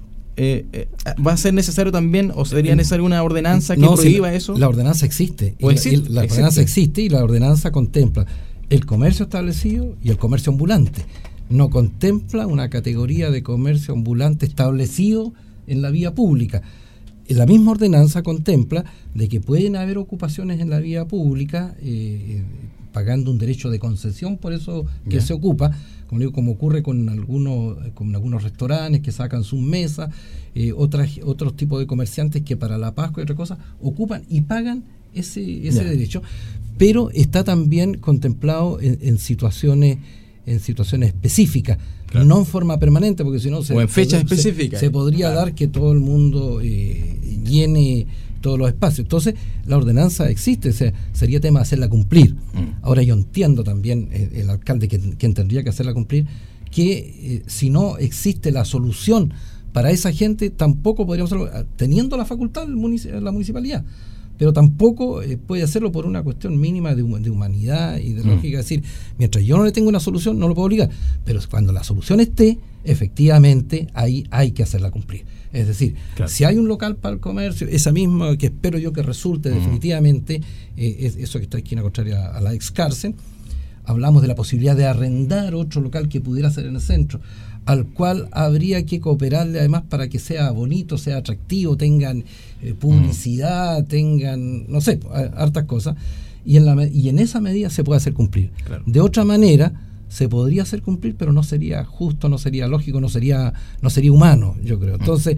¿va a ser necesario también, o sería necesaria una ordenanza que prohíba eso? La ordenanza existe. Ordenanza Existe y la ordenanza contempla el comercio establecido y el comercio ambulante. No contempla una categoría de comercio ambulante establecido en la vía pública. La misma ordenanza contempla de que pueden haber ocupaciones en la vía pública, pagando un derecho de concesión por eso que se ocupa, como ocurre con algunos restaurantes que sacan sus mesas, otros tipos de comerciantes que para la Pascua y otras cosas ocupan y pagan ese derecho, pero está también contemplado en situaciones específicas, claro, no en forma permanente, porque si no o en fechas específicas se podría dar que todo el mundo llene todos los espacios. Entonces la ordenanza existe, o sea, sería tema de hacerla cumplir. Ahora yo entiendo también, el alcalde quien tendría que hacerla cumplir, que si no existe la solución para esa gente, tampoco podríamos hacerlo, teniendo la facultad la municipalidad, pero tampoco puede hacerlo por una cuestión mínima de humanidad y de lógica. Es decir, mientras yo no le tengo una solución, no lo puedo obligar, pero cuando la solución esté, efectivamente ahí hay que hacerla cumplir. Es decir, claro, si hay un local para el comercio, esa misma que espero yo que resulte definitivamente, eso que está en esquina contraria a la ex cárcel, hablamos de la posibilidad de arrendar otro local que pudiera ser en el centro, al cual habría que cooperarle además para que sea bonito, sea atractivo, tengan publicidad, tengan, no sé, hartas cosas, y en esa medida se puede hacer cumplir. Claro. De otra manera se podría hacer cumplir, pero no sería justo, no sería lógico, no sería humano, yo creo. Entonces,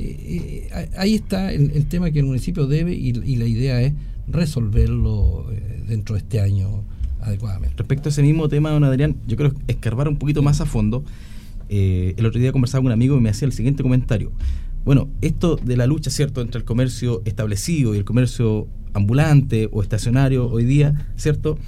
ahí está el tema que el municipio debe, y la idea es resolverlo dentro de este año adecuadamente. Respecto a ese mismo tema, don Adrián, yo creo escarbar un poquito más a fondo. El otro día conversaba con un amigo y me hacía el siguiente comentario. Bueno, esto de la lucha, ¿cierto?, entre el comercio establecido y el comercio ambulante o estacionario hoy día, ¿cierto?,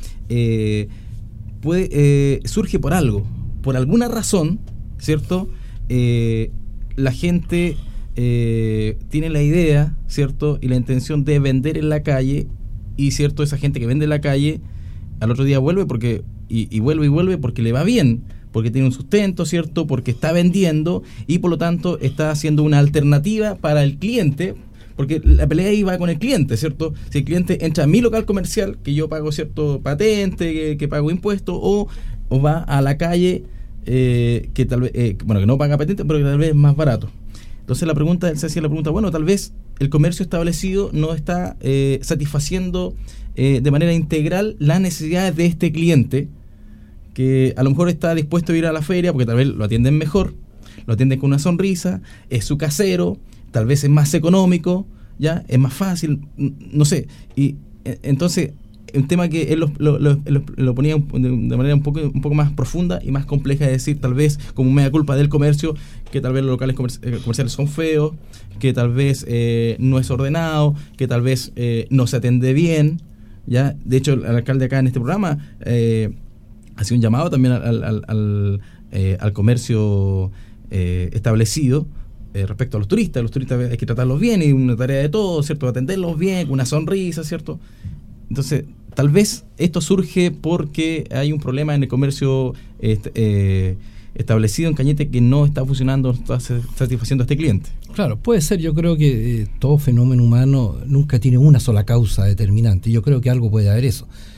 surge por algo, por alguna razón, ¿cierto? La gente tiene la idea, ¿cierto?, y la intención de vender en la calle, y cierto, esa gente que vende en la calle al otro día vuelve porque vuelve porque le va bien, porque tiene un sustento, ¿cierto?, porque está vendiendo, y por lo tanto está haciendo una alternativa para el cliente, porque la pelea ahí va con el cliente, ¿cierto? Si el cliente entra a mi local comercial, que yo pago cierto patente, que pago impuestos, o va a la calle, que tal vez, que no paga patente, pero que tal vez es más barato. Entonces se hacía la pregunta, bueno, tal vez el comercio establecido no está satisfaciendo de manera integral las necesidades de este cliente, que a lo mejor está dispuesto a ir a la feria porque tal vez lo atienden mejor, lo atienden con una sonrisa, es su casero, tal vez es más económico, ya es más fácil, no sé. Y entonces un tema que él lo ponía de manera un poco más profunda y más compleja, de decir, tal vez como mea culpa del comercio, que tal vez los locales comerciales son feos, que tal vez no es ordenado, que tal vez no se atiende bien, ya. De hecho, el alcalde acá en este programa hacía un llamado también al comercio establecido, respecto a los turistas hay que tratarlos bien, y una tarea de todos, ¿cierto?, atenderlos bien, con una sonrisa, ¿cierto? Entonces, tal vez esto surge porque hay un problema en el comercio establecido en Cañete, que no está funcionando, no está satisfaciendo a este cliente. Claro, puede ser. Yo creo que todo fenómeno humano nunca tiene una sola causa determinante. Yo creo que algo puede haber eso.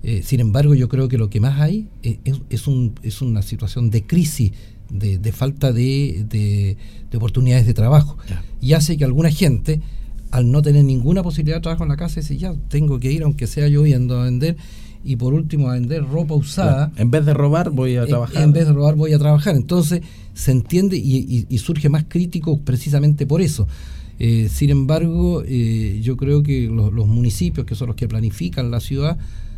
Sin embargo, yo creo que lo que más hay es una situación de crisis, de falta de oportunidades de trabajo. Y hace que alguna gente, al no tener ninguna posibilidad de trabajo en la casa, dice, ya tengo que ir, aunque sea lloviendo, a vender, y por último a vender ropa usada. En vez de robar, voy a trabajar. En vez de robar, voy a trabajar. Entonces se entiende y surge más crítico precisamente por eso. Sin embargo, yo creo que los municipios, que son los que planifican la ciudad,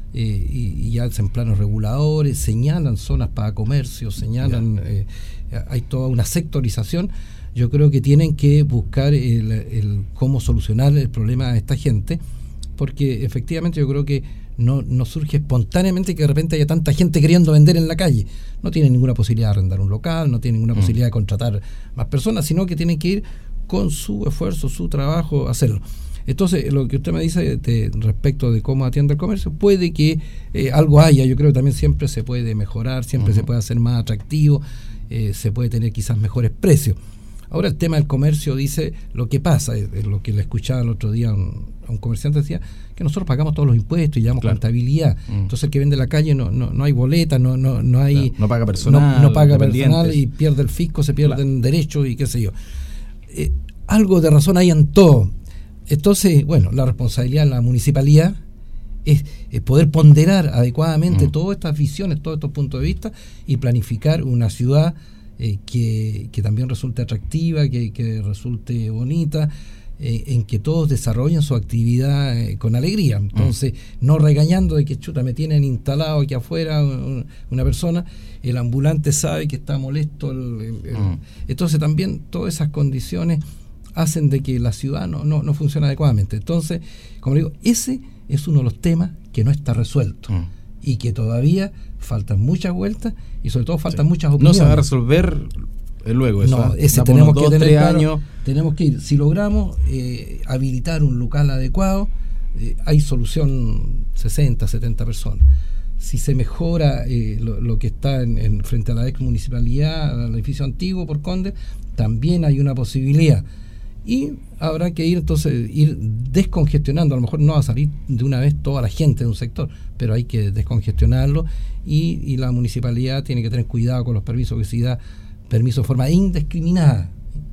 y hacen planos reguladores, señalan zonas para comercio, señalan, hay toda una sectorización. Yo creo que tienen que buscar el cómo solucionar el problema a esta gente, porque efectivamente yo creo que no surge espontáneamente que de repente haya tanta gente queriendo vender en la calle. No tienen ninguna posibilidad de arrendar un local, no tienen ninguna posibilidad de contratar más personas, sino que tienen que ir con su esfuerzo, su trabajo, a hacerlo. Entonces, lo que usted me dice respecto de cómo atiende el comercio, puede que algo haya. Yo creo que también siempre se puede mejorar, siempre se puede hacer más atractivo, se puede tener quizás mejores precios. Ahora, el tema del comercio dice lo que pasa, lo que le escuchaba el otro día a un comerciante, decía que nosotros pagamos todos los impuestos y llevamos contabilidad. Entonces, el que vende en la calle no hay boleta, no hay, no paga personal, no paga personal, y pierde el fisco, se pierden derechos y qué sé yo. Algo de razón hay en todo. Entonces, bueno, la responsabilidad de la municipalidad es poder ponderar adecuadamente todas estas visiones, todos estos puntos de vista, y planificar una ciudad que también resulte atractiva, que resulte bonita, en que todos desarrollen su actividad con alegría. Entonces, no regañando de que chuta, me tienen instalado aquí afuera una persona, el ambulante sabe que está molesto. Entonces, también todas esas condiciones hacen de que la ciudad no funcione adecuadamente. Entonces, como digo, ese es uno de los temas que no está resuelto y que todavía faltan muchas vueltas y sobre todo faltan muchas opiniones. No se va a resolver luego eso. No, ese tenemos que tener claro, tenemos que ir. Si logramos habilitar un local adecuado, hay solución 60, 70 personas. Si se mejora lo que está en frente a la ex municipalidad, al edificio antiguo por Conde, también hay una posibilidad. Y habrá que ir descongestionando. A lo mejor no va a salir de una vez toda la gente de un sector, pero hay que descongestionarlo, y la municipalidad tiene que tener cuidado con los permisos, que si da permiso de forma indiscriminada,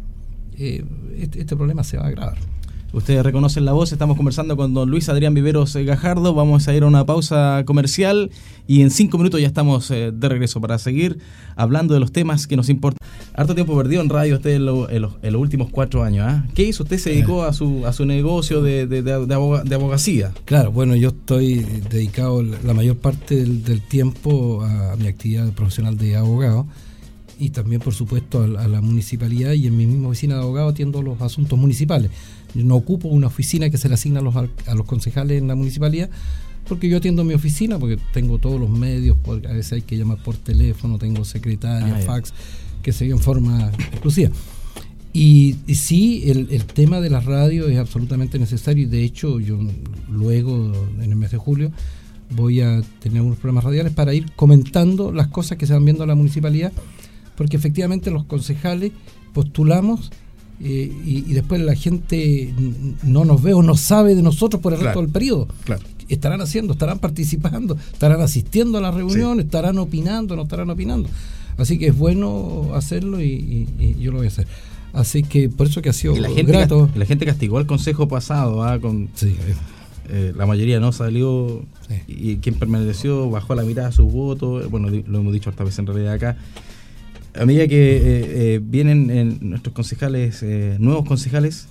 este problema se va a agravar. Ustedes reconocen la voz. Estamos conversando con don Luis Adrián Viveros Gajardo. Vamos a ir a una pausa comercial y en 5 minutos ya estamos de regreso para seguir hablando de los temas que nos importan. Harto tiempo perdido en radio usted en los últimos 4 años. ¿Qué hizo? Usted se dedicó a su negocio de abogacía. Claro, bueno, yo estoy dedicado la mayor parte del tiempo a mi actividad profesional de abogado, y también, por supuesto, a la municipalidad, y en mi misma oficina de abogado atiendo los asuntos municipales. Yo no ocupo una oficina que se le asigna a los concejales en la municipalidad, porque yo atiendo mi oficina, porque tengo todos los medios, porque a veces hay que llamar por teléfono, tengo secretaria, fax, que se ve en forma exclusiva. Y sí, el tema de las radios es absolutamente necesario, y de hecho yo luego, en el mes de julio, voy a tener unos programas radiales para ir comentando las cosas que se van viendo en la municipalidad, porque efectivamente los concejales postulamos y después la gente no nos ve o no sabe de nosotros por el resto del periodo. Estarán haciendo, estarán participando, estarán asistiendo a las reuniones, estarán opinando, no estarán opinando. Así que es bueno hacerlo, y yo lo voy a hacer. Así que por eso que ha sido grato. La gente castigó al consejo pasado, la mayoría no salió, y quien permaneció bajó la mirada a sus votos. Bueno, lo hemos dicho hartas veces en realidad acá. A medida que vienen nuestros concejales, nuevos concejales,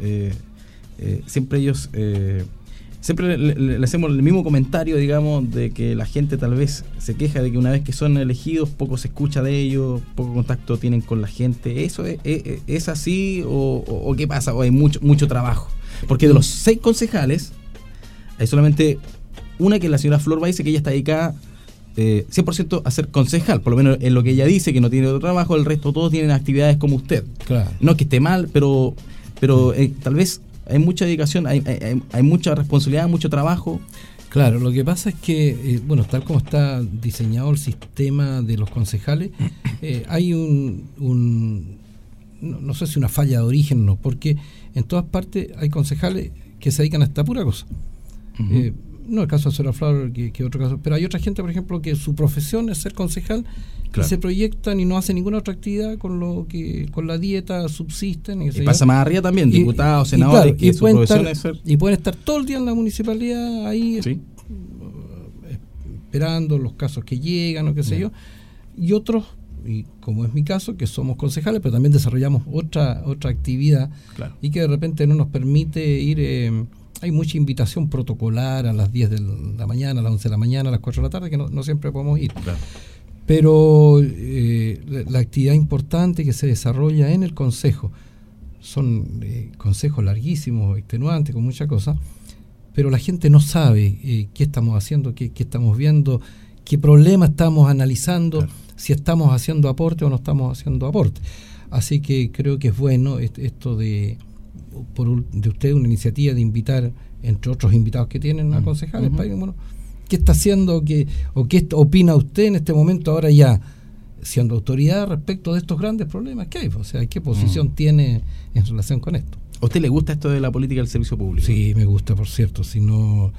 siempre ellos siempre le hacemos el mismo comentario, digamos, de que la gente tal vez se queja de que una vez que son elegidos poco se escucha de ellos, poco contacto tienen con la gente. ¿Eso es así o qué pasa? ¿O hay mucho trabajo? Porque de los 6 concejales hay solamente una, que es la señora Flor Baice, que ella está dedicada 100% a ser concejal, por lo menos en lo que ella dice, que no tiene otro trabajo. El resto todos tienen actividades como usted. Claro. No que esté mal, pero tal vez hay mucha dedicación, hay mucha responsabilidad, mucho trabajo. Claro, lo que pasa es que, tal como está diseñado el sistema de los concejales, hay no sé si una falla de origen o no, porque en todas partes hay concejales que se dedican a esta pura cosa. No el caso de Sola Flor, que otro caso, pero hay otra gente, por ejemplo, que su profesión es ser concejal, claro, y se proyectan y no hacen ninguna otra actividad con la dieta subsisten. Y pasa más arriba también, diputados, senadores, que su profesión es ser... Y pueden estar todo el día en la municipalidad ahí, ¿sí?, esperando los casos que llegan o qué sé yo, y otros, y como es mi caso, que somos concejales, pero también desarrollamos otra actividad, claro, y que de repente no nos permite ir... hay mucha invitación protocolar a las 10 de la mañana, a las 11 de la mañana, a las 4 de la tarde, que no siempre podemos ir. Claro. Pero la actividad importante que se desarrolla en el Consejo son consejos larguísimos, extenuantes, con muchas cosas, pero la gente no sabe qué estamos haciendo, qué estamos viendo, qué problema estamos analizando, claro, si estamos haciendo aporte o no estamos haciendo aporte. Así que creo que es bueno esto de usted, una iniciativa de invitar, entre otros invitados que tienen, a concejales, para que, bueno, ¿qué está haciendo qué opina usted en este momento, ahora ya siendo autoridad, respecto de estos grandes problemas que hay? O sea, ¿qué posición tiene en relación con esto? ¿A usted le gusta esto de la política del servicio público? Sí, me gusta, por cierto. Si no,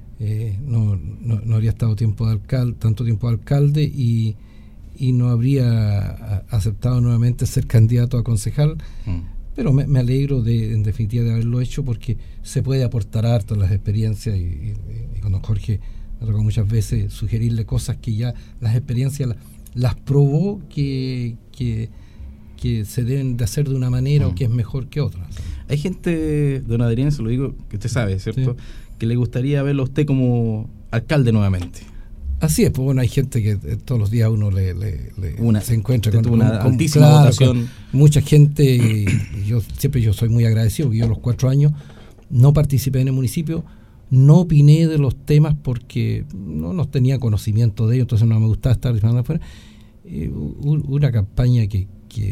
no habría estado tanto tiempo de alcalde y no habría aceptado nuevamente ser candidato a concejal. Pero me alegro en definitiva de haberlo hecho, porque se puede aportar harto las experiencias y con don Jorge me tocó muchas veces sugerirle cosas que ya las experiencias las probó que se deben de hacer de una manera o que es mejor que otra. Hay gente, don Adrián, se lo digo, que usted sabe, ¿cierto?, sí, que le gustaría verlo a usted como alcalde nuevamente. Así es, pues bueno, hay gente que todos los días uno se encuentra con una altísima votación. Con mucha gente, y yo soy muy agradecido, porque yo a los 4 años no participé en el municipio, no opiné de los temas porque no tenía conocimiento de ellos, entonces no me gustaba estar disparando afuera. Una campaña que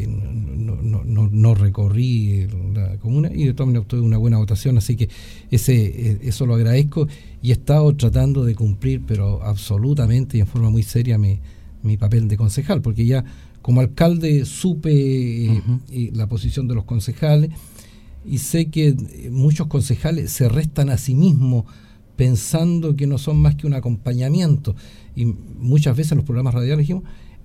no recorrí la comuna, y de todas maneras obtuve una buena votación, así que eso lo agradezco, y he estado tratando de cumplir, pero absolutamente y en forma muy seria, mi papel de concejal, porque ya como alcalde supe la posición de los concejales, y sé que muchos concejales se restan a sí mismos pensando que no son más que un acompañamiento, y muchas veces en los programas radiales dijimos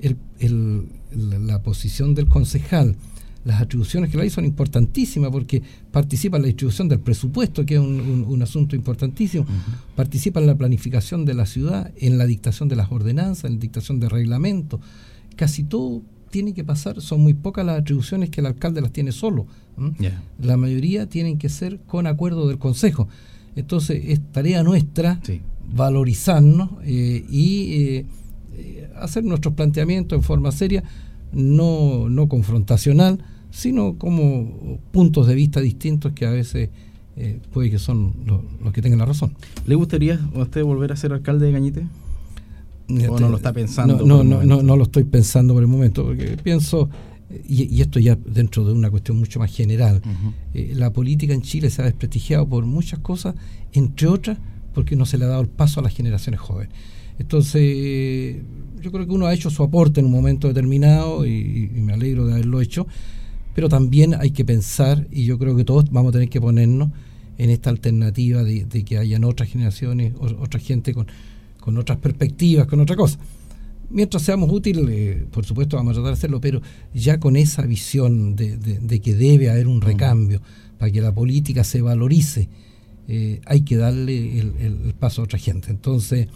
la posición del concejal, las atribuciones que le hay son importantísimas, porque participa en la distribución del presupuesto, que es un asunto importantísimo, participa en la planificación de la ciudad, en la dictación de las ordenanzas, en la dictación de reglamentos, casi todo tiene que pasar, son muy pocas las atribuciones que el alcalde las tiene solo, la mayoría tienen que ser con acuerdo del consejo. Entonces es tarea nuestra valorizarnos y hacer nuestros planteamientos en forma seria, no confrontacional, sino como puntos de vista distintos que a veces puede que son los que tengan la razón. ¿Le gustaría a usted volver a ser alcalde de Cañete? ¿O no lo está pensando? No lo estoy pensando por el momento, porque pienso, y esto ya dentro de una cuestión mucho más general, la política en Chile se ha desprestigiado por muchas cosas, entre otras porque no se le ha dado el paso a las generaciones jóvenes. Entonces yo creo que uno ha hecho su aporte en un momento determinado y me alegro de haberlo hecho, pero también hay que pensar, y yo creo que todos vamos a tener que ponernos en esta alternativa de que hayan otras generaciones, otra gente con otras perspectivas, con otra cosa. Mientras seamos útiles, por supuesto vamos a tratar de hacerlo, pero ya con esa visión de que debe haber un recambio para que la política se valorice, hay que darle el paso a otra gente. Entonces,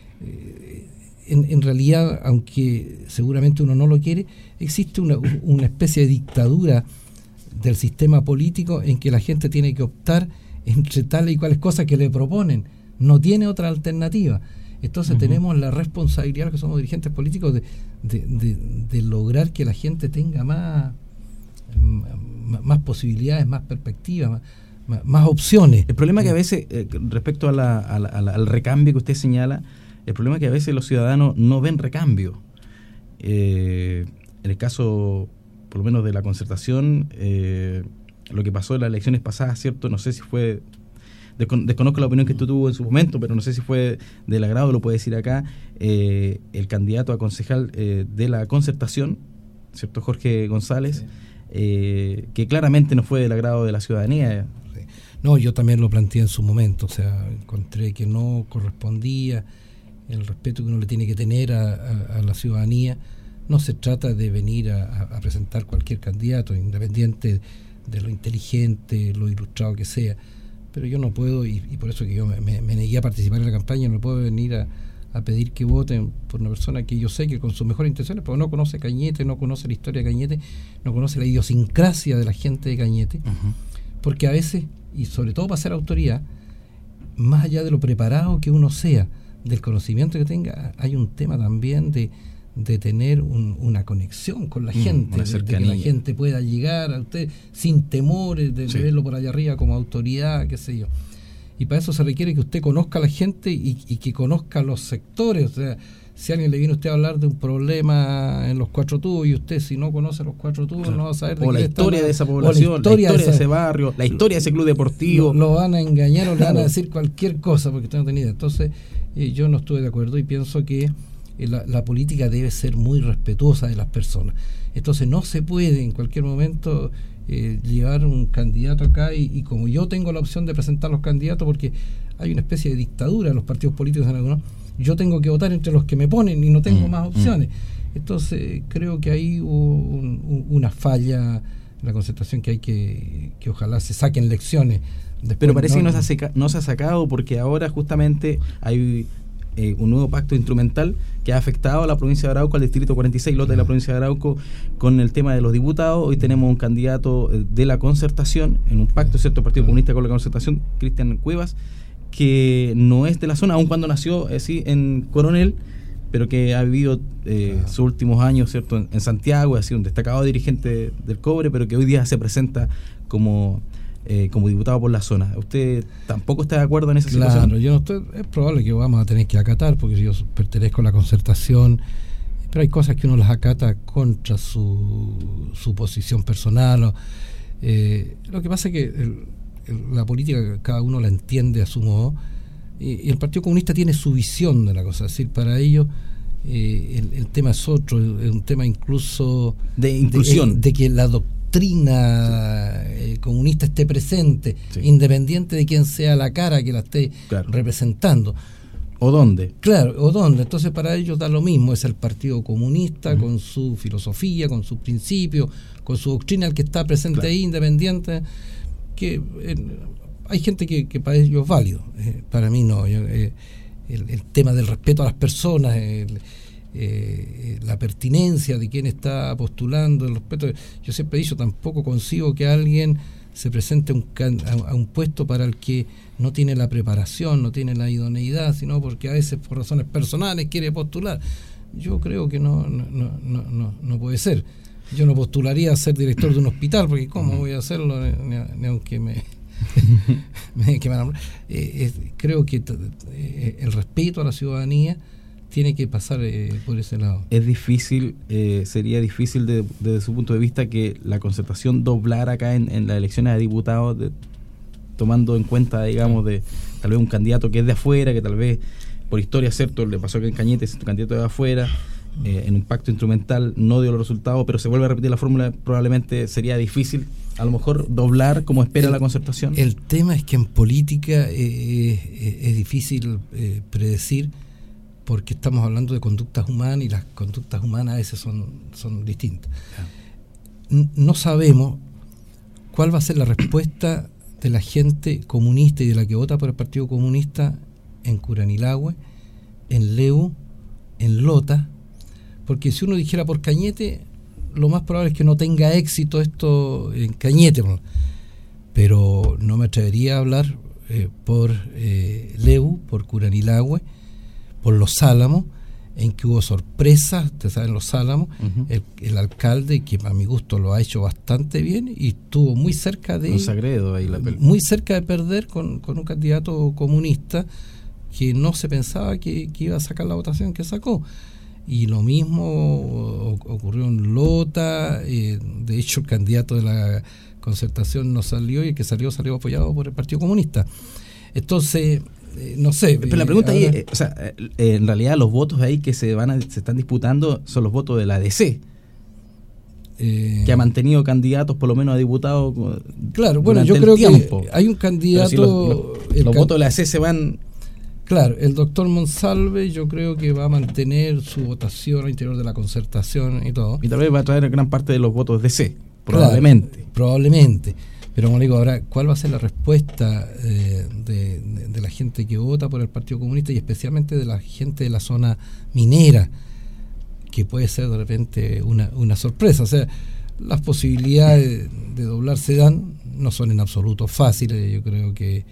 en realidad, aunque seguramente uno no lo quiere, existe una especie de dictadura del sistema político en que la gente tiene que optar entre tales y cuales cosas que le proponen, no tiene otra alternativa. Entonces tenemos la responsabilidad, los que somos dirigentes políticos, de lograr que la gente tenga más posibilidades, más perspectivas, más opciones. El problema que a veces, respecto al recambio que usted señala, el problema es que a veces los ciudadanos no ven recambio. En el caso, por lo menos de la Concertación, lo que pasó en las elecciones pasadas, ¿cierto? No sé si fue... Desconozco la opinión que tú tuvo en su momento, pero no sé si fue del agrado, lo puede decir acá, el candidato a concejal de la Concertación, ¿cierto? Jorge González, que claramente no fue del agrado de la ciudadanía. No, yo también lo planteé en su momento, o sea, encontré que no correspondía el respeto que uno le tiene que tener a la ciudadanía. No se trata de venir a presentar cualquier candidato, independiente de lo inteligente, lo ilustrado que sea, pero yo no puedo, y por eso que yo me negué a participar en la campaña, no puedo venir a pedir que voten por una persona que yo sé que con sus mejores intenciones, porque no conoce Cañete, no conoce la historia de Cañete, no conoce la idiosincrasia de la gente de Cañete, porque a veces, y sobre todo para ser autoridad, más allá de lo preparado que uno sea, del conocimiento que tenga, hay un tema también de tener una conexión con la gente, de que la gente pueda llegar a usted sin temores de verlo por allá arriba como autoridad, qué sé yo. Y para eso se requiere que usted conozca a la gente y que conozca los sectores. O sea, si alguien le viene a usted a hablar de un problema en los Cuatro Tubos y usted, si no conoce los Cuatro Tubos, no va a saber de qué la historia de esa población, la historia de ese barrio, la historia de ese club deportivo. Lo van a engañar o le van a decir cualquier cosa porque usted no tiene idea. Entonces, yo no estuve de acuerdo y pienso que la política debe ser muy respetuosa de las personas. Entonces no se puede en cualquier momento llevar un candidato acá y como yo tengo la opción de presentar los candidatos, porque hay una especie de dictadura en los partidos políticos en algunos, yo tengo que votar entre los que me ponen y no tengo más opciones. Entonces creo que hay una falla en la Concertación que hay que ojalá se saquen lecciones. Después, pero parece que no se ha sacado, porque ahora justamente hay un nuevo pacto instrumental que ha afectado a la provincia de Arauco, al distrito 46, Lota de la provincia de Arauco, con el tema de los diputados. Hoy tenemos un candidato de la Concertación, en un pacto, ¿cierto?, Partido Comunista con la Concertación, Cristian Cuevas, que no es de la zona, aun cuando nació en Coronel, pero que ha vivido sus últimos años, ¿cierto?, en Santiago, ha sido un destacado dirigente del cobre, pero que hoy día se presenta como diputado por la zona. ¿Usted tampoco está de acuerdo en esa situación? Claro, yo no estoy, es probable que vamos a tener que acatar, porque yo pertenezco a la Concertación, pero hay cosas que uno las acata contra su posición personal. Lo que pasa es que la política cada uno la entiende a su modo, y el Partido Comunista tiene su visión de la cosa, es decir, para ellos el tema es otro, es un tema incluso de inclusión, de que la doctrina comunista esté presente, independiente de quién sea la cara que la esté representando. ¿O dónde? Claro, o dónde. Entonces para ellos da lo mismo, es el Partido Comunista con su filosofía, con sus principios, con su doctrina, el que está presente ahí, independiente, que hay gente que para ellos es válido, para mí no. El tema del respeto a las personas, la pertinencia de quién está postulando, el respeto. Yo siempre he dicho, tampoco consigo que alguien se presente a un puesto para el que no tiene la preparación, no tiene la idoneidad, sino porque a veces por razones personales quiere postular. Yo creo que no puede ser. Yo no postularía a ser director de un hospital, porque ¿cómo voy a hacerlo? Ni aunque me creo que el respeto a la ciudadanía tiene que pasar por ese lado. Es difícil, sería difícil desde su punto de vista que la Concertación doblara acá en las elecciones de diputados, tomando en cuenta, digamos, de tal vez un candidato que es de afuera, que tal vez por historia, cierto, le pasó que en Cañete, es un candidato de afuera, en un pacto instrumental no dio los resultados, pero se vuelve a repetir la fórmula, probablemente sería difícil a lo mejor doblar como espera la Concertación. El tema es que en política es difícil predecir, porque estamos hablando de conductas humanas y las conductas humanas a veces son distintas. No sabemos cuál va a ser la respuesta de la gente comunista y de la que vota por el Partido Comunista en Curanilahue, en Leu, en Lota, porque si uno dijera por Cañete, lo más probable es que no tenga éxito esto en Cañete, pero no me atrevería a hablar por Leu, por Curanilahue, por Los Álamos, en que hubo sorpresas. Ustedes saben, Los Álamos, el alcalde, que a mi gusto lo ha hecho bastante bien, y estuvo muy cerca de perder con un candidato comunista que no se pensaba que iba a sacar la votación que sacó. Y lo mismo ocurrió en Lota. De hecho, el candidato de la Concertación no salió, y el que salió apoyado por el Partido Comunista. Entonces, no sé. Pero la pregunta ahí es, en realidad los votos ahí que se están disputando son los votos de la DC. que ha mantenido candidatos, por lo menos a diputados. Claro, bueno, yo creo que hay un candidato. Si los votos de la AC se van. Claro, el doctor Monsalve yo creo que va a mantener su votación al interior de la Concertación y todo. Y tal vez va a traer gran parte de los votos de C, probablemente. Claro, probablemente. Pero como le digo, ahora, ¿cuál va a ser la respuesta de la gente que vota por el Partido Comunista y especialmente de la gente de la zona minera? Que puede ser de repente una sorpresa. O sea, las posibilidades de doblar se dan, no son en absoluto fáciles, yo creo que...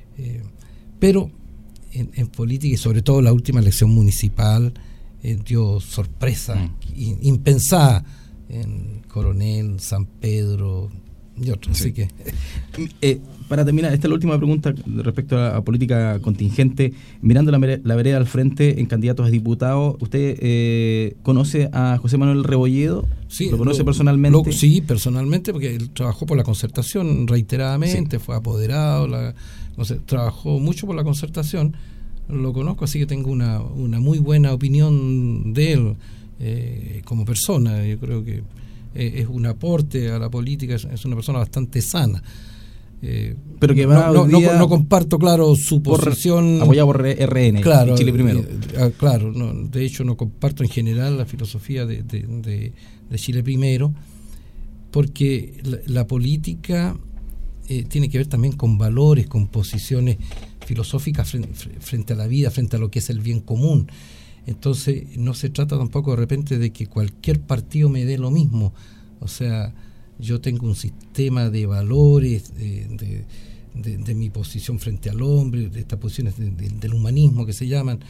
pero en política, y sobre todo la última elección municipal, dio sorpresa impensada en Coronel, San Pedro y otros. Sí. Así que... para terminar, esta es la última pregunta respecto a política contingente. Mirando la vereda al frente en candidatos a diputados, ¿usted conoce a José Manuel Rebolledo? Sí, ¿Lo conoce personalmente? Sí, personalmente, porque él trabajó por la Concertación reiteradamente, fue apoderado, trabajó mucho por la Concertación, lo conozco, así que tengo una muy buena opinión de él como persona. Yo creo que es un aporte a la política, es una persona bastante sana. Pero que va no comparto, claro, su posición apoyado por RN, claro, Chile Primero. Claro, de hecho no comparto en general la filosofía de Chile Primero, porque la política tiene que ver también con valores, con posiciones filosóficas frente a la vida, frente a lo que es el bien común. Entonces no se trata tampoco de repente de que cualquier partido me dé lo mismo. O sea, yo tengo un sistema de valores, de mi posición frente al hombre, de estas posiciones del humanismo que se llaman,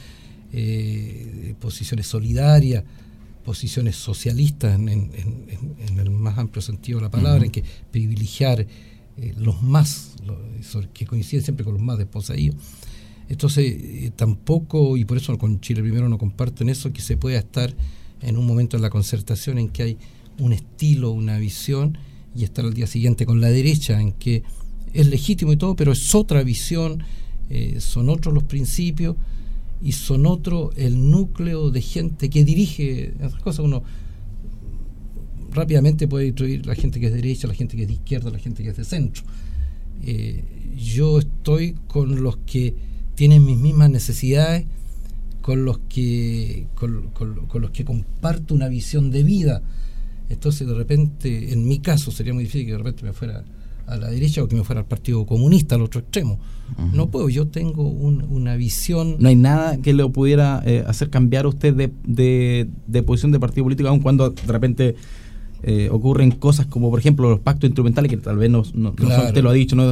posiciones solidarias, posiciones socialistas en el más amplio sentido de la palabra, en que privilegiar los más, que coinciden siempre con los más desposeídos. Entonces, tampoco, y por eso con Chile Primero no comparto en eso, que se pueda estar en un momento en la Concertación en que hay un estilo, una visión, y estar al día siguiente con la derecha, en que es legítimo y todo, pero es otra visión, son otros los principios, y son otro el núcleo de gente que dirige esas cosas. Uno rápidamente puede instruir la gente que es derecha, la gente que es de izquierda, la gente que es de centro. Yo estoy con los que tienen mis mismas necesidades, con los que comparto una visión de vida. Entonces, de repente, en mi caso sería muy difícil que de repente me fuera a la derecha o que me fuera al Partido Comunista, al otro extremo. Uh-huh. No puedo, yo tengo una visión... No hay nada que le pudiera hacer cambiar a usted de posición de partido político, aun cuando de repente ocurren cosas como, por ejemplo, los pactos instrumentales, que tal vez no claro, usted lo ha dicho,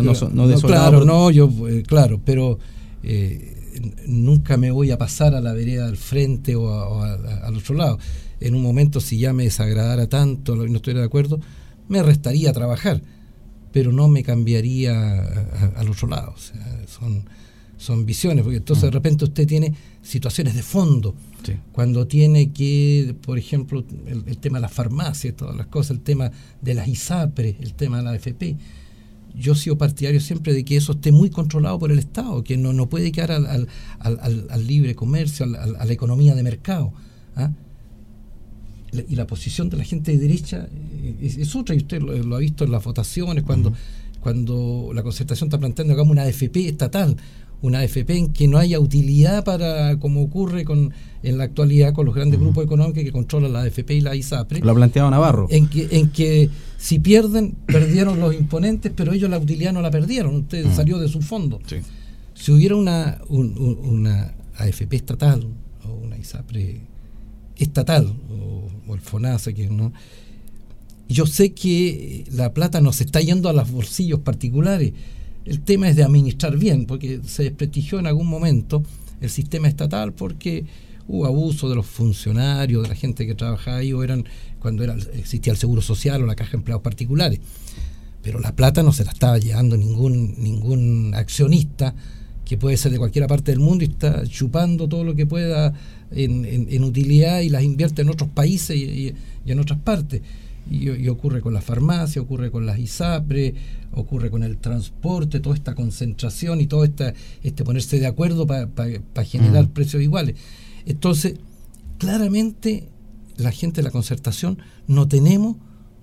claro, pero nunca me voy a pasar a la vereda del frente o al otro lado. En un momento, si ya me desagradara tanto y no estuviera de acuerdo, me restaría trabajar, pero no me cambiaría al otro lado. O sea, son visiones, porque entonces de repente usted tiene situaciones de fondo, sí. Cuando tiene que, por ejemplo, el tema de las farmacias, todas las cosas, el tema de las ISAPRE, el tema de la AFP. Yo he sido partidario siempre de que eso esté muy controlado por el Estado, que no puede quedar al libre comercio, a la economía de mercado. ¿Ah? Y la posición de la gente de derecha es otra, y usted lo ha visto en las votaciones, cuando la Concertación está planteando, hagamos una AFP estatal, una AFP en que no haya utilidad para, como ocurre en la actualidad con los grandes grupos económicos que controlan la AFP y la ISAPRE. Lo ha planteado Navarro. En que si perdieron los imponentes, pero ellos la utilidad no la perdieron, usted salió de su fondo. Sí. Si hubiera una AFP estatal o una ISAPRE estatal o el FONASA, que no, yo sé que la plata no se está yendo a los bolsillos particulares. El tema es de administrar bien, porque se desprestigió en algún momento el sistema estatal porque hubo abuso de los funcionarios, de la gente que trabajaba ahí, cuando existía el Seguro Social o la Caja de Empleados Particulares. Pero la plata no se la estaba llevando ningún accionista, que puede ser de cualquier parte del mundo, y está chupando todo lo que pueda en utilidad y las invierte en otros países y en otras partes. Y ocurre con la farmacia, ocurre con las ISAPRE, ocurre con el transporte, toda esta concentración y todo este ponerse de acuerdo para generar precios iguales. Entonces, claramente, la gente de la Concertación no tenemos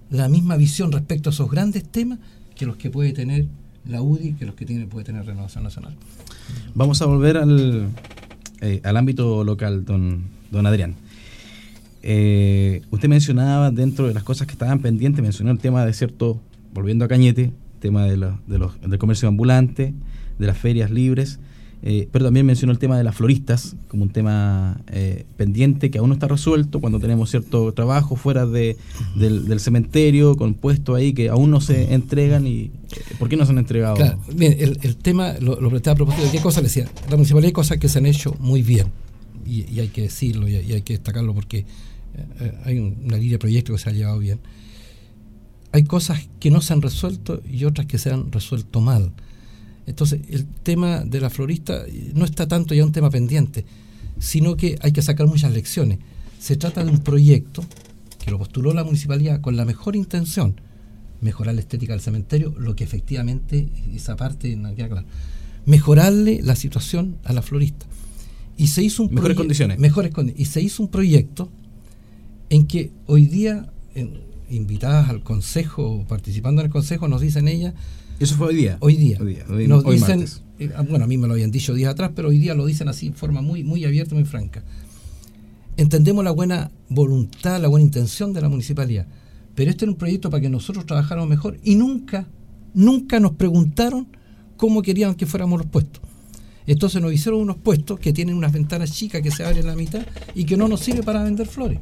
la misma visión respecto a esos grandes temas que los que puede tener la UDI, que los que puede tener Renovación Nacional. Vamos a volver al ámbito local, don Adrián. Usted mencionaba, dentro de las cosas que estaban pendientes, mencionó el tema de volviendo a Cañete, tema del comercio ambulante, de las ferias libres, pero también mencionó el tema de las floristas como un tema pendiente que aún no está resuelto, cuando tenemos cierto trabajo fuera del cementerio, con puestos ahí que aún no se entregan. ¿Y por qué no se han entregado? Claro, bien, el tema lo planteaba a propósito de qué cosa le decía. La municipalidad hay cosas que se han hecho muy bien, y hay que decirlo y hay que destacarlo, porque hay una línea de proyectos que se ha llevado bien. Hay cosas que no se han resuelto y otras que se han resuelto mal. Entonces, el tema de la florista no está tanto ya un tema pendiente, sino que hay que sacar muchas lecciones. Se trata de un proyecto que lo postuló la municipalidad con la mejor intención, mejorar la estética del cementerio, lo que efectivamente, esa parte no queda claro, mejorarle la situación a la florista. Y se hizo mejores condiciones. Y se hizo un proyecto en que hoy día, invitadas al consejo, participando en el consejo, nos dicen ellas. ¿Eso fue hoy día? Hoy nos hoy dicen, martes. Bueno, a mí me lo habían dicho días atrás, pero hoy día lo dicen así en forma muy, muy abierta, muy franca. Entendemos la buena voluntad, la buena intención de la municipalidad, pero este era un proyecto para que nosotros trabajáramos mejor y nunca nos preguntaron cómo querían que fuéramos los puestos. Entonces nos hicieron unos puestos que tienen unas ventanas chicas que se abren en la mitad y que no nos sirve para vender flores.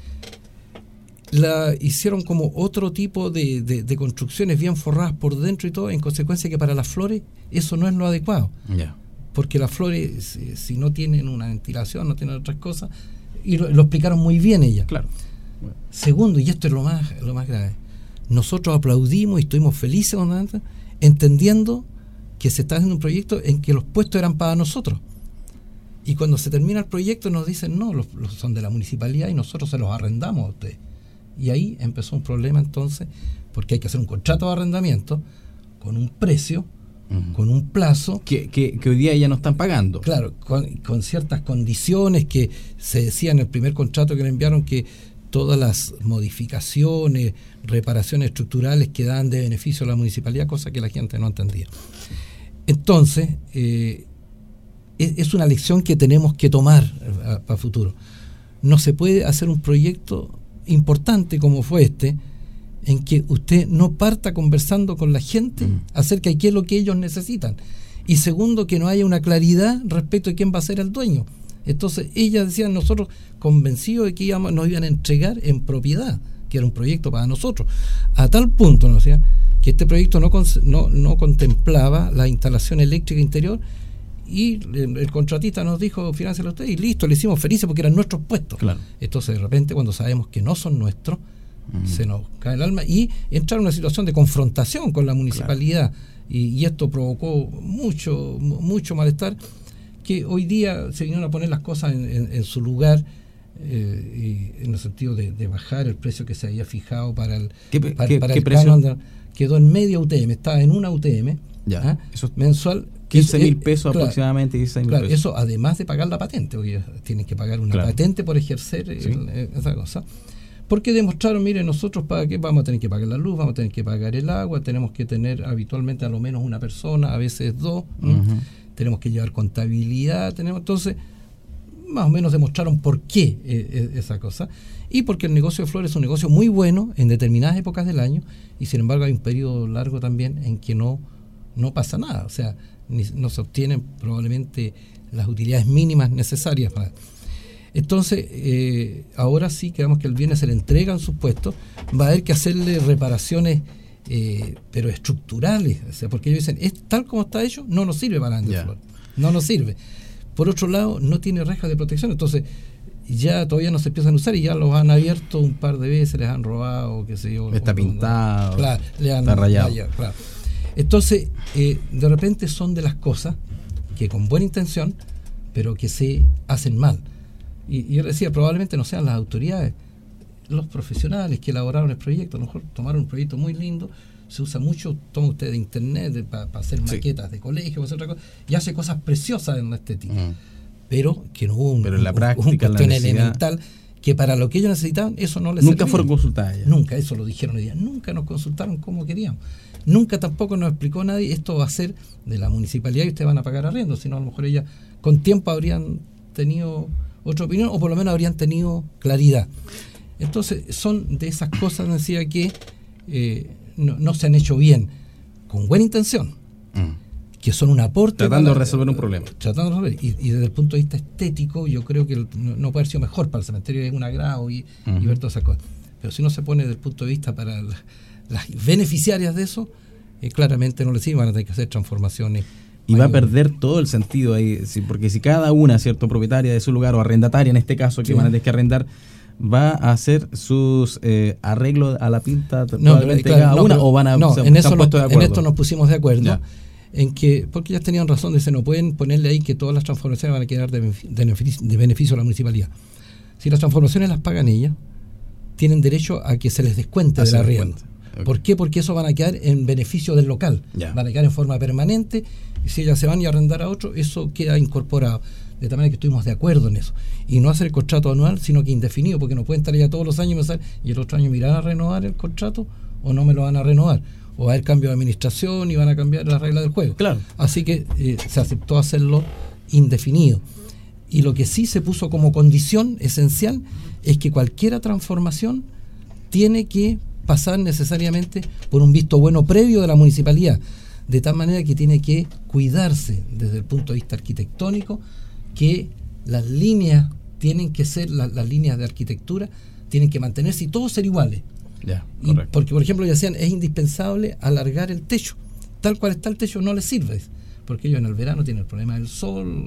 La hicieron como otro tipo de construcciones bien forradas por dentro y todo, en consecuencia que para las flores eso no es lo adecuado. Yeah. Porque las flores, si no tienen una ventilación, no tienen otras cosas, y lo explicaron muy bien ellas. Claro. Bueno. Segundo, y esto es lo más grave, nosotros aplaudimos y estuvimos felices entendiendo que se está haciendo un proyecto en que los puestos eran para nosotros. Y cuando se termina el proyecto nos dicen, no, los son de la municipalidad y nosotros se los arrendamos a ustedes. Y ahí empezó un problema entonces, porque hay que hacer un contrato de arrendamiento con un precio, con un plazo. Que hoy día ya no están pagando. Claro, con ciertas condiciones que se decía en el primer contrato que le enviaron, que todas las modificaciones, reparaciones estructurales que dan de beneficio a la municipalidad, cosa que la gente no entendía. Entonces, es una lección que tenemos que tomar para futuro. No se puede hacer un proyecto importante como fue este, en que usted no parta conversando con la gente acerca de qué es lo que ellos necesitan, y segundo, que no haya una claridad respecto de quién va a ser el dueño. Entonces ellas decían, nosotros convencidos de que nos iban a entregar en propiedad, que era un proyecto para nosotros, a tal punto, ¿no? O sea, que este proyecto no contemplaba la instalación eléctrica interior, y el contratista nos dijo, financialo usted, y listo, le hicimos felices porque eran nuestros puestos. Claro. Entonces de repente, cuando sabemos que no son nuestros, se nos cae el alma y entra en una situación de confrontación con la municipalidad. Claro. Y esto provocó mucho malestar, que hoy día se vinieron a poner las cosas en su lugar, y en el sentido de bajar el precio que se había fijado para el ¿Qué el precio? canon. Quedó en media UTM, estaba en una UTM eso mensual, 15.000 pesos claro, aproximadamente. 16.000 claro, pesos. eso además de pagar la patente, porque tienen que pagar una patente por ejercer esa cosa. Porque demostraron, mire, nosotros para qué vamos a tener que pagar la luz, vamos a tener que pagar el agua, tenemos que tener habitualmente a lo menos una persona, a veces dos, tenemos que llevar contabilidad, entonces más o menos demostraron por qué esa cosa, y porque el negocio de flores es un negocio muy bueno en determinadas épocas del año, y sin embargo hay un periodo largo también en que no pasa nada, o sea, no se obtienen probablemente las utilidades mínimas necesarias para. Entonces, ahora sí, queremos que el viernes se le entregan sus puestos, va a haber que hacerle reparaciones, pero estructurales, o sea, porque ellos dicen, tal como está hecho, no nos sirve para vender flores, no nos sirve. Por otro lado, no tiene rejas de protección, entonces ya todavía no se empiezan a usar y ya los han abierto un par de veces, les han robado, qué sé yo. Está pintado, claro, está rayado. Claro. Entonces, de repente son de las cosas que con buena intención, pero que se hacen mal. Y yo decía, probablemente no sean las autoridades, los profesionales que elaboraron el proyecto. A lo mejor tomaron un proyecto muy lindo, se usa mucho, toma usted de internet para hacer maquetas de colegio, para hacer otra cosa, y hace cosas preciosas en la estética. Pero que no hubo en la práctica, cuestión elemental que para lo que ellos necesitaban, eso no les Nunca servía. fueron consultadas ya. Nunca, eso lo dijeron hoy día. Nunca nos consultaron como queríamos. Nunca tampoco nos explicó nadie, esto va a ser de la municipalidad y ustedes van a pagar arriendo, sino a lo mejor ellas con tiempo habrían tenido otra opinión o por lo menos habrían tenido claridad. Entonces son de esas cosas, decía, que no se han hecho bien, con buena intención, que son un aporte. Tratando de resolver un problema. Tratando de resolver. Y desde el punto de vista estético, yo creo que no puede haber sido mejor para el cementerio, es un agrado y ver todas esas cosas. Pero si uno se pone desde el punto de vista para las beneficiarias de eso, claramente no les sirve, van a tener que hacer transformaciones. Y va a perder todo el sentido ahí, porque si cada una, ¿cierto?, propietaria de su lugar o arrendataria en este caso, que van a tener que arrendar, va a hacer sus arreglos a la pinta cada una, o van a en esto nos pusimos de acuerdo. Ya. En que, porque ellas tenían razón, dice, no pueden ponerle ahí que todas las transformaciones van a quedar de beneficio a la municipalidad. Si las transformaciones las pagan ellas, tienen derecho a que se les descuente del arriendo. Okay. ¿Por qué? Porque eso van a quedar en beneficio del local. Ya. Van a quedar en forma permanente, y si ellas se van y arrendar a otro, eso queda incorporado. De tal manera que estuvimos de acuerdo en eso. Y no hacer el contrato anual, sino que indefinido, porque no pueden estar ya todos los años y el otro año mirar a renovar el contrato, o no me lo van a renovar. O va a haber cambio de administración y van a cambiar las reglas del juego. Claro. Así que se aceptó hacerlo indefinido. Y lo que sí se puso como condición esencial es que cualquier transformación tiene que pasar necesariamente por un visto bueno previo de la municipalidad, de tal manera que tiene que cuidarse desde el punto de vista arquitectónico, que las líneas tienen que ser, las líneas de arquitectura tienen que mantenerse y todos ser iguales. Porque, por ejemplo, ya decían, es indispensable alargar el techo. Tal cual está el techo no les sirve, porque ellos en el verano tienen el problema del sol,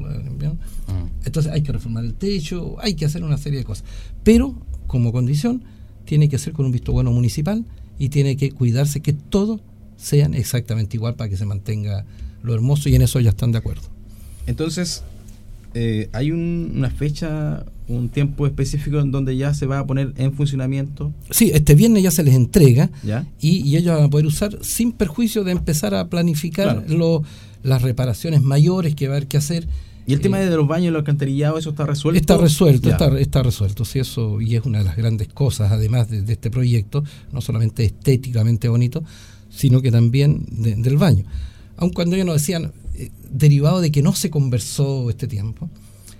entonces hay que reformar el techo, hay que hacer una serie de cosas. Pero, como condición, tiene que ser con un visto bueno municipal y tiene que cuidarse que todos sean exactamente igual para que se mantenga lo hermoso, y en eso ya están de acuerdo. Entonces, ¿hay una fecha, un tiempo específico en donde ya se va a poner en funcionamiento? Sí, este viernes ya se les entrega. ¿Ya? Y ellos van a poder usar sin perjuicio de empezar a planificar las reparaciones mayores que va a haber que hacer. ¿Y el tema de los baños y los alcantarillados, eso está resuelto? Está resuelto, sí, eso, y es una de las grandes cosas, además de este proyecto, no solamente estéticamente bonito, sino que también del baño. Aun cuando ellos nos decían, derivado de que no se conversó este tiempo,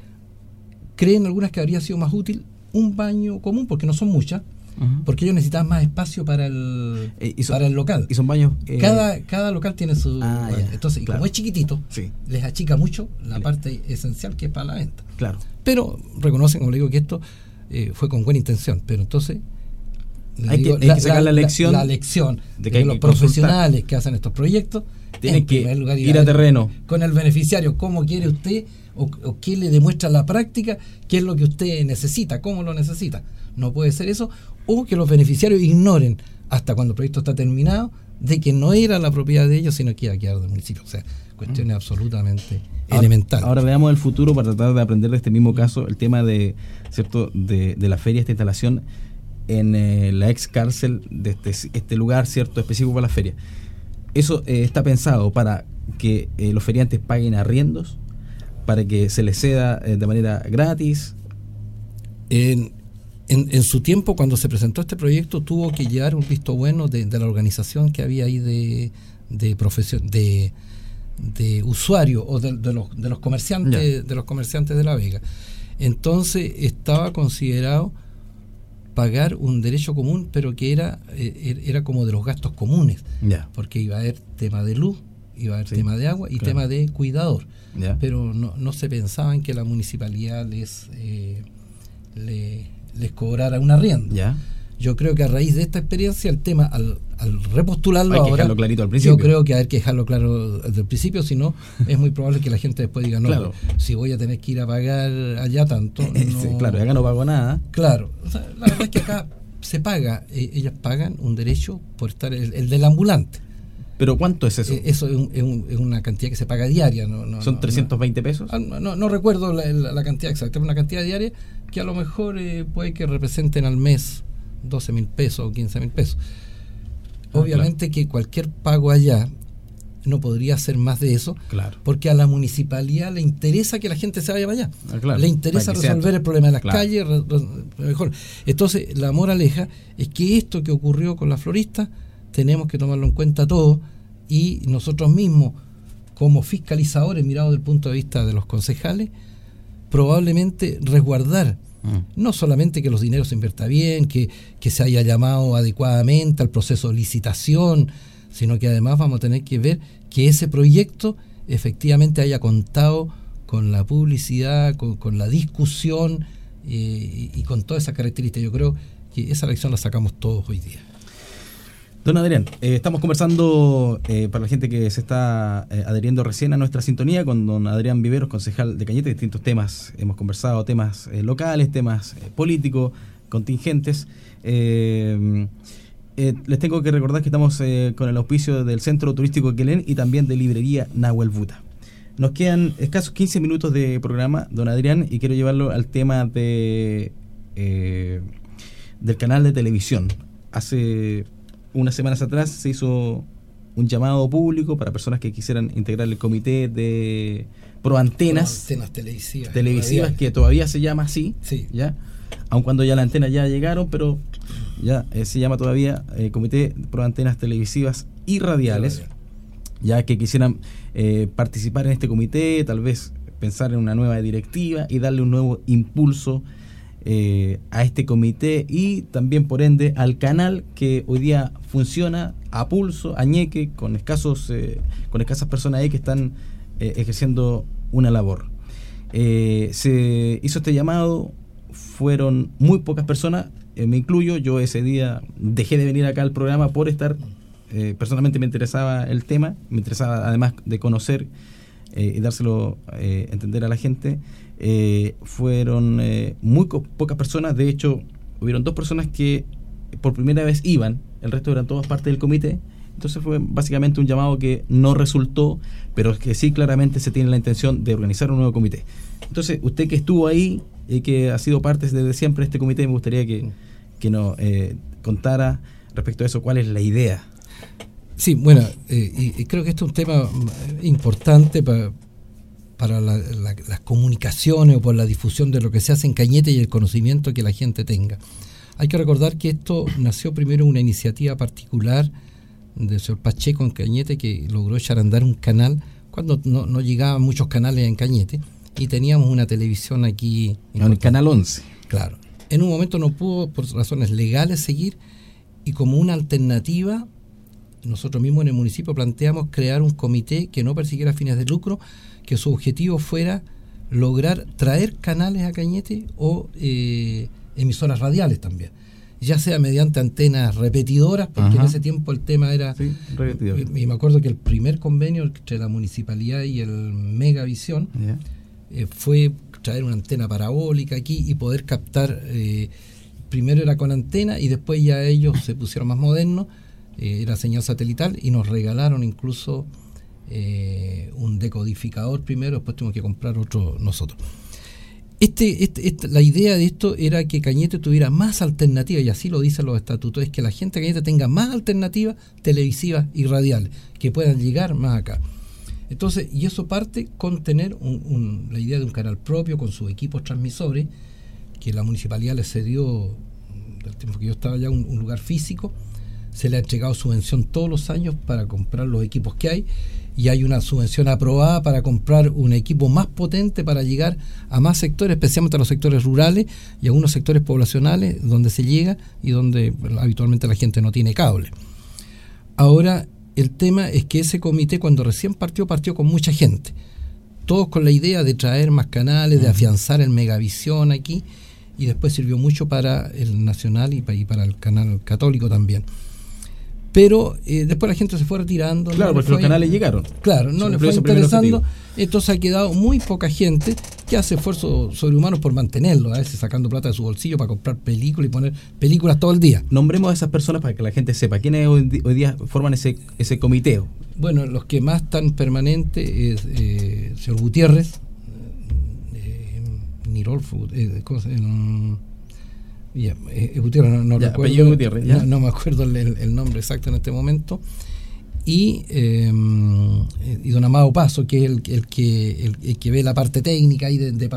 creen algunas que habría sido más útil un baño común, porque no son muchas, porque ellos necesitaban más espacio para el local. Y son baños... Cada local tiene su... Entonces, claro, como es chiquitito, les achica mucho la parte esencial que es para la venta. Claro. Pero reconocen, como le digo, que esto fue con buena intención, pero entonces... Hay que sacar la lección de que los profesionales que hacen estos proyectos tienen que ir a terreno con el beneficiario, cómo quiere usted o qué le demuestra la práctica, qué es lo que usted necesita, cómo lo necesita. No puede ser eso, o que los beneficiarios ignoren hasta cuando el proyecto está terminado de que no era la propiedad de ellos, sino que iba a quedar del municipio. O sea, cuestiones absolutamente elementales. Ahora veamos el futuro para tratar de aprender de este mismo caso, el tema de la feria, esta instalación en la ex cárcel de este lugar, cierto, específico para la feria. Eso está pensado para que los feriantes paguen arriendos, para que se les ceda de manera gratis. En su tiempo, cuando se presentó este proyecto, tuvo que llevar un visto bueno de la organización que había ahí de usuarios o de los comerciantes, de los comerciantes de La Vega. Entonces estaba considerado pagar un derecho común, pero que era como de los gastos comunes, porque iba a haber tema de luz, iba a haber tema de agua y tema de cuidador, pero no se pensaba en que la municipalidad les cobrara un arriendo. Yo creo que a raíz de esta experiencia el tema al repostularlo hay que ahora, dejarlo clarito al principio. yo creo que hay que dejarlo claro desde el principio, si no es muy probable que la gente después diga si voy a tener que ir a pagar allá tanto. Claro, acá no pago nada. Claro, o sea, la verdad es que acá se paga, ellas pagan un derecho por estar el del ambulante. ¿Pero cuánto es eso? Eso es una cantidad que se paga diaria. ¿Son 320 pesos? No recuerdo la cantidad exacta, es una cantidad diaria que a lo mejor puede que representen al mes 12.000 pesos o 15.000 pesos. Obviamente que cualquier pago allá no podría hacer más de eso, claro, porque a la municipalidad le interesa que la gente se vaya para allá, claro, le interesa resolver el problema de las calles, mejor. Entonces la moraleja es que esto que ocurrió con la florista tenemos que tomarlo en cuenta todo, y nosotros mismos como fiscalizadores, mirados desde el punto de vista de los concejales, probablemente resguardar no solamente que los dineros se inviertan bien, que se haya llamado adecuadamente al proceso de licitación, sino que además vamos a tener que ver que ese proyecto efectivamente haya contado con la publicidad, con la discusión y con todas esas características. Yo creo que esa lección la sacamos todos hoy día. Don Adrián, estamos conversando para la gente que se está adheriendo recién a nuestra sintonía con don Adrián Viveros, concejal de Cañete, distintos temas. Hemos conversado temas locales, temas políticos, contingentes. Les tengo que recordar que estamos con el auspicio del Centro Turístico Quelén y también de Librería Nahuel Buta. Nos quedan escasos 15 minutos de programa, don Adrián, y quiero llevarlo al tema del canal de televisión. Hace unas semanas atrás se hizo un llamado público para personas que quisieran integrar el comité de proantenas televisivas que todavía se llama así, sí, ya, aun cuando ya las antenas ya llegaron, pero ya se llama todavía comité de proantenas televisivas y radiales, ya que quisieran participar en este comité, tal vez pensar en una nueva directiva y darle un nuevo impulso a este comité y también por ende al canal que hoy día funciona a pulso, a ñeque, con escasas personas ahí que están ejerciendo una labor. Se hizo este llamado, fueron muy pocas personas, me incluyo, yo ese día dejé de venir acá al programa por estar, personalmente me interesaba el tema, me interesaba además de conocer y dárselo a entender a la gente. Fueron muy pocas personas, de hecho hubieron 2 personas que por primera vez iban, el resto eran todas parte del comité, entonces fue básicamente un llamado que no resultó, pero que sí claramente se tiene la intención de organizar un nuevo comité. Entonces usted que estuvo ahí y que ha sido parte desde siempre de este comité, me gustaría que nos contara respecto a eso, cuál es la idea. Sí, bueno, y creo que este es un tema importante para las comunicaciones o por la difusión de lo que se hace en Cañete y el conocimiento que la gente tenga. Hay que recordar que esto nació primero en una iniciativa particular del señor Pacheco en Cañete, que logró echar a andar un canal cuando no llegaban muchos canales en Cañete y teníamos una televisión aquí. En el canal 11. Claro. En un momento no pudo, por razones legales, seguir, y como una alternativa, nosotros mismos en el municipio planteamos crear un comité que no persiguiera fines de lucro, que su objetivo fuera lograr traer canales a Cañete o emisoras radiales también, ya sea mediante antenas repetidoras, porque en ese tiempo el tema era y me acuerdo que el primer convenio entre la municipalidad y el Megavisión fue traer una antena parabólica aquí y poder captar, primero era con antena y después ya ellos se pusieron más modernos, era señal satelital y nos regalaron incluso un decodificador primero, después tuvimos que comprar otro nosotros. La idea de esto era que Cañete tuviera más alternativas, y así lo dicen los estatutos, es que la gente de Cañete tenga más alternativas televisivas y radiales, que puedan llegar más acá. Entonces, y eso parte con tener la idea de un canal propio, con sus equipos transmisores, que la municipalidad le cedió, del tiempo que yo estaba allá, un lugar físico. Se le ha entregado subvención todos los años para comprar los equipos que hay, y hay una subvención aprobada para comprar un equipo más potente para llegar a más sectores, especialmente a los sectores rurales y a algunos sectores poblacionales donde se llega y donde habitualmente la gente no tiene cable. Ahora, el tema es que ese comité, cuando recién partió con mucha gente, todos con la idea de traer más canales, de afianzar el Megavisión aquí, y después sirvió mucho para el nacional y para el canal católico también. Pero después la gente se fue retirando. Claro, porque los canales llegaron. Claro, no le fue interesando. Entonces ha quedado muy poca gente que hace esfuerzos sobrehumanos por mantenerlo, a veces sacando plata de su bolsillo para comprar películas y poner películas todo el día. Nombremos a esas personas para que la gente sepa quiénes hoy día forman ese comité. Bueno, los que más están permanentes es señor Gutiérrez, Nirolfo, ¿cómo se llama? Gutiérrez, no recuerdo. Gutiérrez, no me acuerdo el nombre exacto en este momento. y don Amado Paso, que es el que ve la parte técnica y de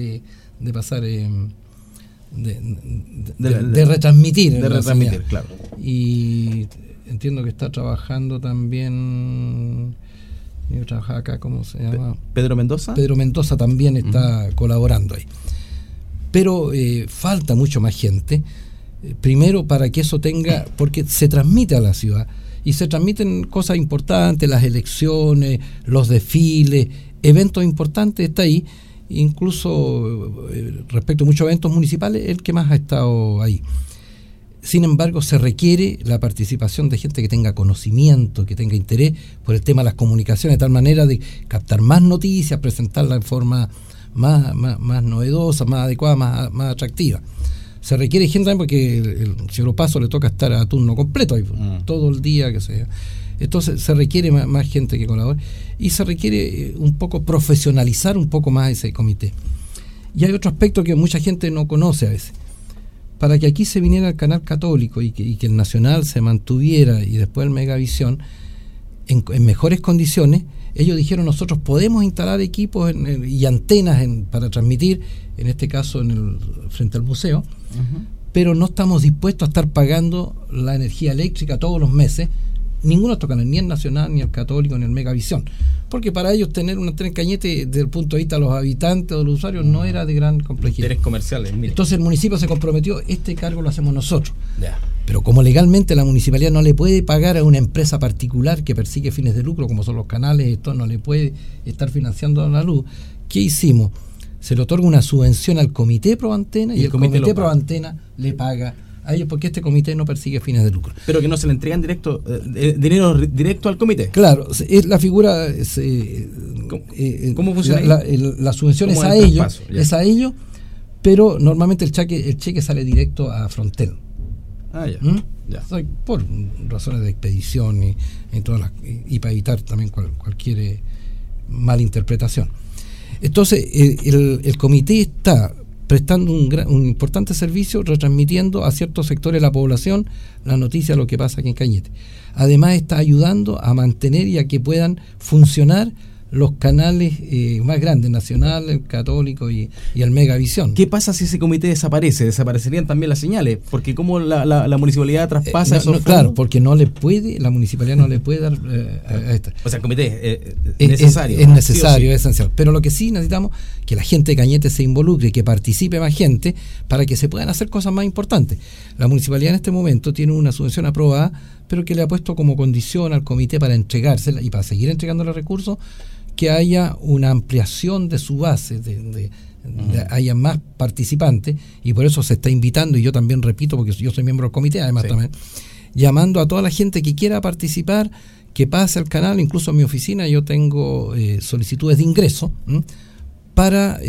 retransmitir. De retransmitir, claro. Y entiendo que está trabajando también. Yo trabajaba acá, ¿cómo se llama? ¿Pedro Mendoza? Pedro Mendoza también está colaborando ahí. Pero falta mucho más gente. Primero para que eso tenga, porque se transmite a la ciudad y se transmiten cosas importantes, las elecciones, los desfiles, eventos importantes, está ahí. Incluso respecto a muchos eventos municipales, el que más ha estado ahí. Sin embargo, se requiere la participación de gente que tenga conocimiento, que tenga interés por el tema de las comunicaciones, de tal manera de captar más noticias, presentarlas en forma más novedosa, más adecuada, más atractiva. Se requiere gente también porque el señor Paso le toca estar a turno completo ahí, todo el día, que sea. Entonces se requiere más gente que colabore y se requiere un poco profesionalizar un poco más ese comité. Y hay otro aspecto que mucha gente no conoce a veces. Para que aquí se viniera el canal católico y que el nacional se mantuviera y después el Megavisión en mejores condiciones, ellos dijeron: nosotros podemos instalar equipos y antenas para transmitir, en este caso frente al museo, pero no estamos dispuestos a estar pagando la energía eléctrica todos los meses, ninguno de estos canales, ni el nacional, ni el católico, ni el Megavisión, porque para ellos tener una antena en Cañete, desde el punto de vista de los habitantes o de los usuarios, no era de gran complejidad. Interés comerciales. Entonces el municipio se comprometió: este cargo lo hacemos nosotros. Pero como legalmente la municipalidad no le puede pagar a una empresa particular que persigue fines de lucro, como son los canales, esto no le puede estar financiando la luz, ¿qué hicimos? Se le otorga una subvención al Comité Pro Antena y el Comité Pro Antena le paga a ellos, porque este comité no persigue fines de lucro. Pero que no se le entregan dinero directo al comité. Claro, es la figura. ¿Cómo funciona? La subvención es a ellos, pero normalmente el cheque sale directo a Frontel. Por razones de expedición y para evitar también cualquier malinterpretación. Entonces, el comité está prestando un importante servicio, retransmitiendo a ciertos sectores de la población la noticia de lo que pasa aquí en Cañete. Además, está ayudando a mantener y a que puedan funcionar los canales más grandes, Nacional, el Católico y el Megavisión. ¿Qué pasa si ese comité desaparece? ¿Desaparecerían también las señales? Porque ¿cómo la municipalidad traspasa esos fondos? Claro, porque la municipalidad no le puede dar a esta. O sea, el comité es necesario. Es necesario, es esencial. Pero lo que sí necesitamos es que la gente de Cañete se involucre, que participe más gente para que se puedan hacer cosas más importantes. La municipalidad en este momento tiene una subvención aprobada, pero que le ha puesto como condición al comité para entregársela y para seguir entregando los recursos, que haya una ampliación de su base, haya más participantes, y por eso se está invitando, y yo también repito, porque yo soy miembro del comité, además también, llamando a toda la gente que quiera participar, que pase al canal. Incluso en mi oficina yo tengo solicitudes de ingreso para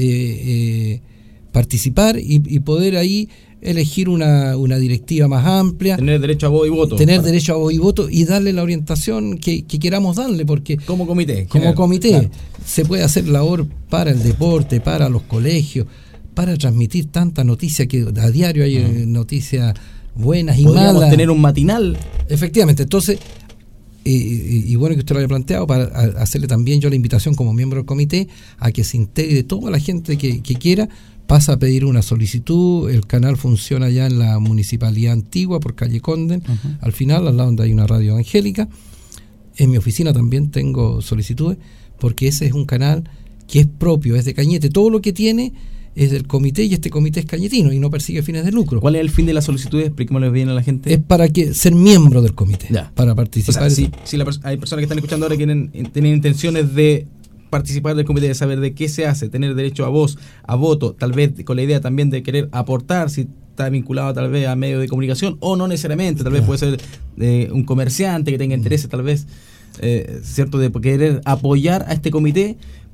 participar y poder ahí elegir una directiva más amplia, tener derecho a voz y voto, y darle la orientación que queramos darle, porque como comité claro, se puede hacer labor para el deporte, para los colegios, para transmitir tanta noticia, que a diario hay noticias buenas y malas. Podríamos tener un matinal. Efectivamente. Entonces, y bueno que usted lo haya planteado, para hacerle también yo la invitación como miembro del comité a que se integre toda la gente que quiera. Pasa a pedir una solicitud. El canal funciona ya en la municipalidad antigua, por calle Conden, al final, al lado donde hay una radio evangélica. En mi oficina también tengo solicitudes, porque ese es un canal que es propio, es de Cañete. Todo lo que tiene es del comité, y este comité es cañetino y no persigue fines de lucro. ¿Cuál es el fin de la solicitud? Expliquémosle bien a la gente. Es para ser miembro del comité, para participar. O sea, si hay personas que están escuchando ahora que tienen intenciones de participar del comité, de saber de qué se hace, tener derecho a voz, a voto, tal vez con la idea también de querer aportar, si está vinculado tal vez a medios de comunicación, o no necesariamente, tal vez puede ser un comerciante que tenga interés, tal vez, ¿cierto?, de querer apoyar a este comité,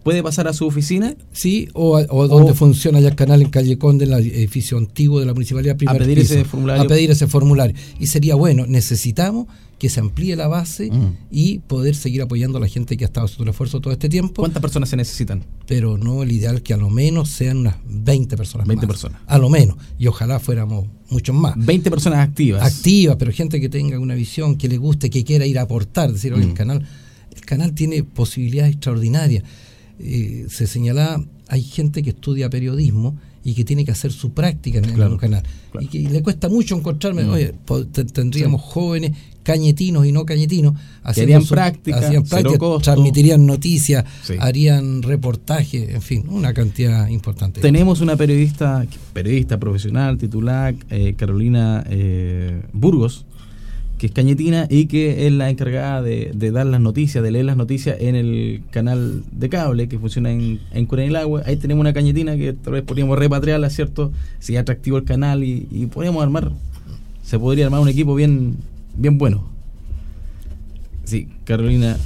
¿Puede pasar a su oficina? Sí, o donde funciona ya el canal en Calle Conde, en el edificio antiguo de la Municipalidad, primer a pedir piso, a pedir ese formulario. Y sería bueno, necesitamos que se amplíe la base y poder seguir apoyando a la gente que ha estado haciendo un esfuerzo todo este tiempo. ¿Cuántas personas se necesitan? Pero no, el ideal que a lo menos sean unas 20 personas 20 más. personas. A lo menos. Y ojalá fuéramos muchos más. 20 personas activas. Activas, pero gente que tenga una visión, que le guste, que quiera ir a aportar. Decir, oye, el canal tiene posibilidades extraordinarias. Se señalaba, hay gente que estudia periodismo y que tiene que hacer su práctica en un canal. Claro. Y que le cuesta mucho encontrarme, oye, tendríamos jóvenes cañetinos y no cañetinos harían práctica, transmitirían noticias, harían reportajes, en fin, una cantidad importante. Tenemos una periodista profesional, titular, Carolina Burgos, que es cañetina y que es la encargada de dar las noticias, de leer las noticias en el canal de cable que funciona en Curanilahue. Ahí tenemos una cañetina que tal vez podríamos repatriarla, ¿cierto? Sería atractivo el canal y se podría armar un equipo bien bueno. Sí, Carolina.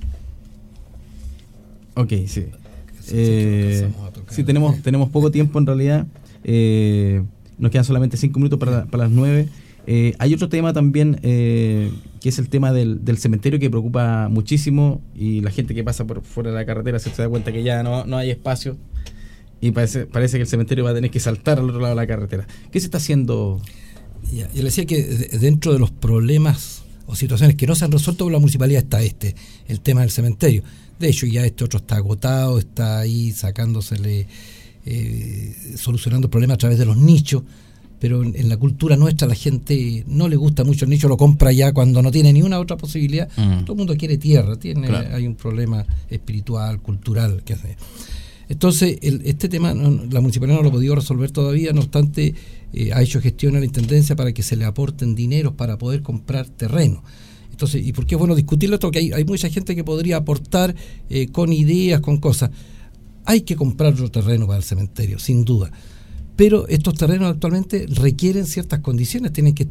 Ok, sí. Sí, tenemos poco tiempo en realidad. Nos quedan solamente 5 minutos para las 9. Hay otro tema también que es el tema del cementerio, que preocupa muchísimo, y la gente que pasa por fuera de la carretera se da cuenta que ya no hay espacio y parece que el cementerio va a tener que saltar al otro lado de la carretera. ¿Qué se está haciendo? Yo le decía que dentro de los problemas o situaciones que no se han resuelto por la municipalidad está el tema del cementerio. De hecho, ya otro está agotado, está ahí sacándosele, solucionando problemas a través de los nichos. Pero en la cultura nuestra la gente no le gusta mucho el nicho, lo compra ya cuando no tiene ni una otra posibilidad. Todo el mundo quiere tierra, hay un problema espiritual, cultural. Entonces, este tema la municipalidad no lo ha podido resolver todavía, no obstante, ha hecho gestión a la intendencia para que se le aporten dineros para poder comprar terreno. Entonces, ¿y por qué es bueno discutirlo? Porque hay mucha gente que podría aportar con ideas, con cosas. Hay que comprar otro terreno para el cementerio, sin duda. Pero estos terrenos actualmente requieren ciertas condiciones, tienen que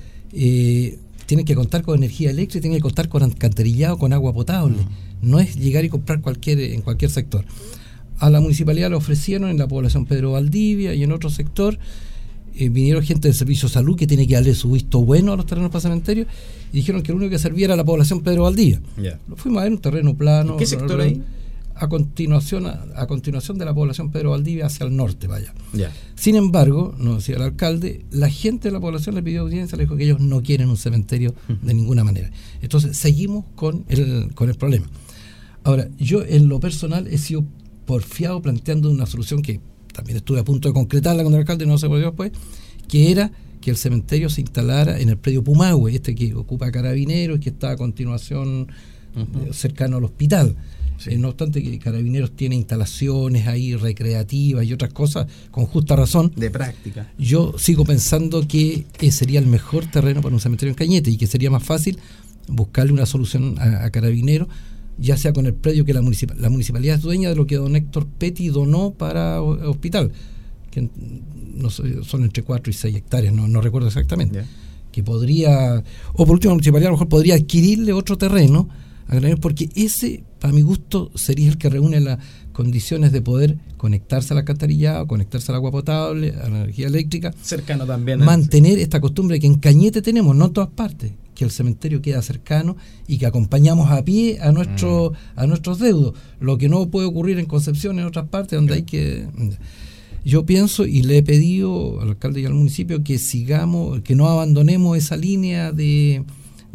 contar con energía eléctrica, tienen que contar con alcantarillado, con agua potable. No es llegar y comprar en cualquier sector. A la municipalidad le ofrecieron en la población Pedro Valdivia y en otro sector, vinieron gente del Servicio de Salud que tiene que darle su visto bueno a los terrenos para cementerios, y dijeron que lo único que servía era la población Pedro Valdivia. Lo fuimos a ver, un terreno plano. ¿En qué sector ahí? A continuación de la población Pedro Valdivia hacia el norte, vaya. Sin embargo, nos decía el alcalde, la gente de la población le pidió audiencia, le dijo que ellos no quieren un cementerio de ninguna manera. Entonces seguimos con el problema. Ahora, yo en lo personal he sido porfiado planteando una solución que también estuve a punto de concretarla con el alcalde, no se pudo después, que era que el cementerio se instalara en el predio Pumahue, que ocupa Carabineros y que está a continuación cercano al hospital. No obstante que Carabineros tiene instalaciones ahí recreativas y otras cosas con justa razón de práctica, yo sigo pensando que sería el mejor terreno para un cementerio en Cañete y que sería más fácil buscarle una solución a Carabineros, ya sea con el predio que la municipalidad es dueña de lo que don Héctor Petty donó para hospital, que no sé, son entre 4 y 6 hectáreas, no recuerdo exactamente, que podría, o por último la municipalidad a lo mejor podría adquirirle otro terreno, porque ese, para mi gusto, sería el que reúne las condiciones de poder conectarse al alcantarillado, conectarse al agua potable, a la energía eléctrica, cercano también, mantener esta costumbre que en Cañete tenemos, no en todas partes, que el cementerio queda cercano y que acompañamos a pie a nuestros deudos, lo que no puede ocurrir en Concepción, en otras partes donde hay que... Yo pienso y le he pedido al alcalde y al municipio que no abandonemos esa línea de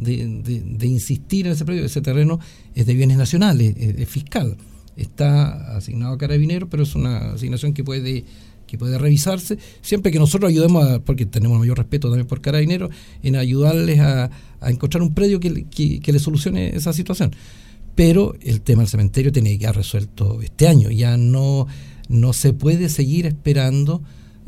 insistir en ese predio. Ese terreno es de bienes nacionales, es fiscal, está asignado a Carabineros, pero es una asignación que puede revisarse siempre que nosotros ayudemos porque tenemos mayor respeto también por Carabineros, en ayudarles a encontrar un predio que le solucione esa situación. Pero el tema del cementerio tiene que quedar resuelto este año, ya no se puede seguir esperando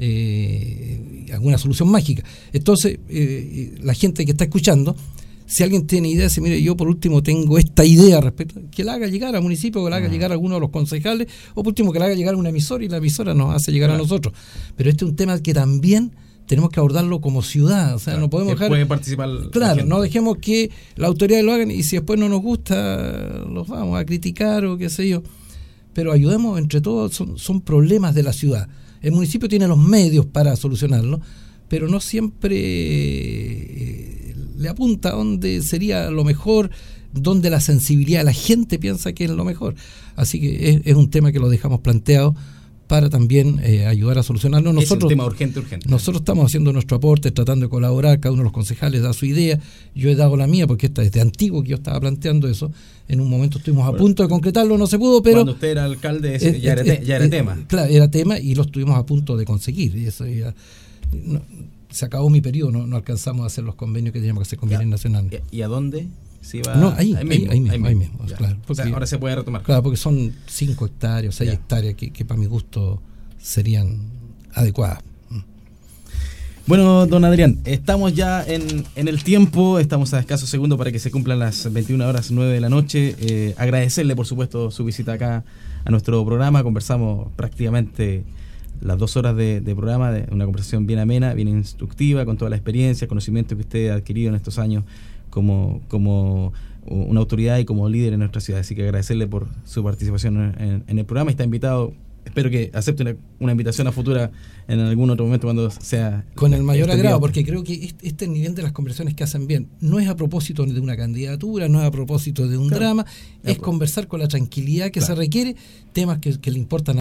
alguna solución mágica. Entonces, la gente que está escuchando, si alguien tiene idea, dice, mire, yo por último tengo esta idea respecto, que la haga llegar al municipio, que la haga llegar a alguno de los concejales, o por último que la haga llegar a una emisora y la emisora nos hace llegar a nosotros. Pero este es un tema que también tenemos que abordarlo como ciudad, o sea, no podemos dejar... Puede participar. Claro, no dejemos que las autoridades lo hagan y si después no nos gusta, los vamos a criticar o qué sé yo. pero ayudemos entre todos, son problemas de la ciudad. El municipio tiene los medios para solucionarlo, pero no siempre le apunta a donde sería lo mejor, donde la sensibilidad de la gente piensa que es lo mejor. Así que es un tema que lo dejamos planteado para también ayudar a solucionarlo. Nosotros, es un tema urgente. Nosotros estamos haciendo nuestro aporte, tratando de colaborar, cada uno de los concejales da su idea, yo he dado la mía, porque esta es de antiguo que yo estaba planteando eso. En un momento estuvimos a punto de concretarlo, no se pudo, pero... Cuando usted era alcalde ya era tema. Claro, era tema y lo estuvimos a punto de conseguir. Y eso ya... se acabó mi periodo, no alcanzamos a hacer los convenios que teníamos que hacer con bienes nacionales. ¿Y a dónde se iba? No, ahí mismo. Claro, porque, o sea, ahora se puede retomar. Claro, porque son 5 hectáreas, 6 hectáreas que para mi gusto serían adecuadas. Bueno, don Adrián, estamos ya en el tiempo, estamos a escasos segundos para que se cumplan las 21:09 de la noche. Agradecerle, por supuesto, su visita acá a nuestro programa. Conversamos prácticamente las 2 horas de programa, de una conversación bien amena, bien instructiva, con toda la experiencia, conocimiento que usted ha adquirido en estos años como una autoridad y como líder en nuestra ciudad. Así que agradecerle por su participación en el programa. Está invitado, espero que acepte una invitación a futura en algún otro momento cuando sea... Con el mayor agrado, porque creo que este nivel de las conversaciones que hacen bien no es a propósito de una candidatura, no es a propósito de un drama, es conversar con la tranquilidad que se requiere, temas que le importan a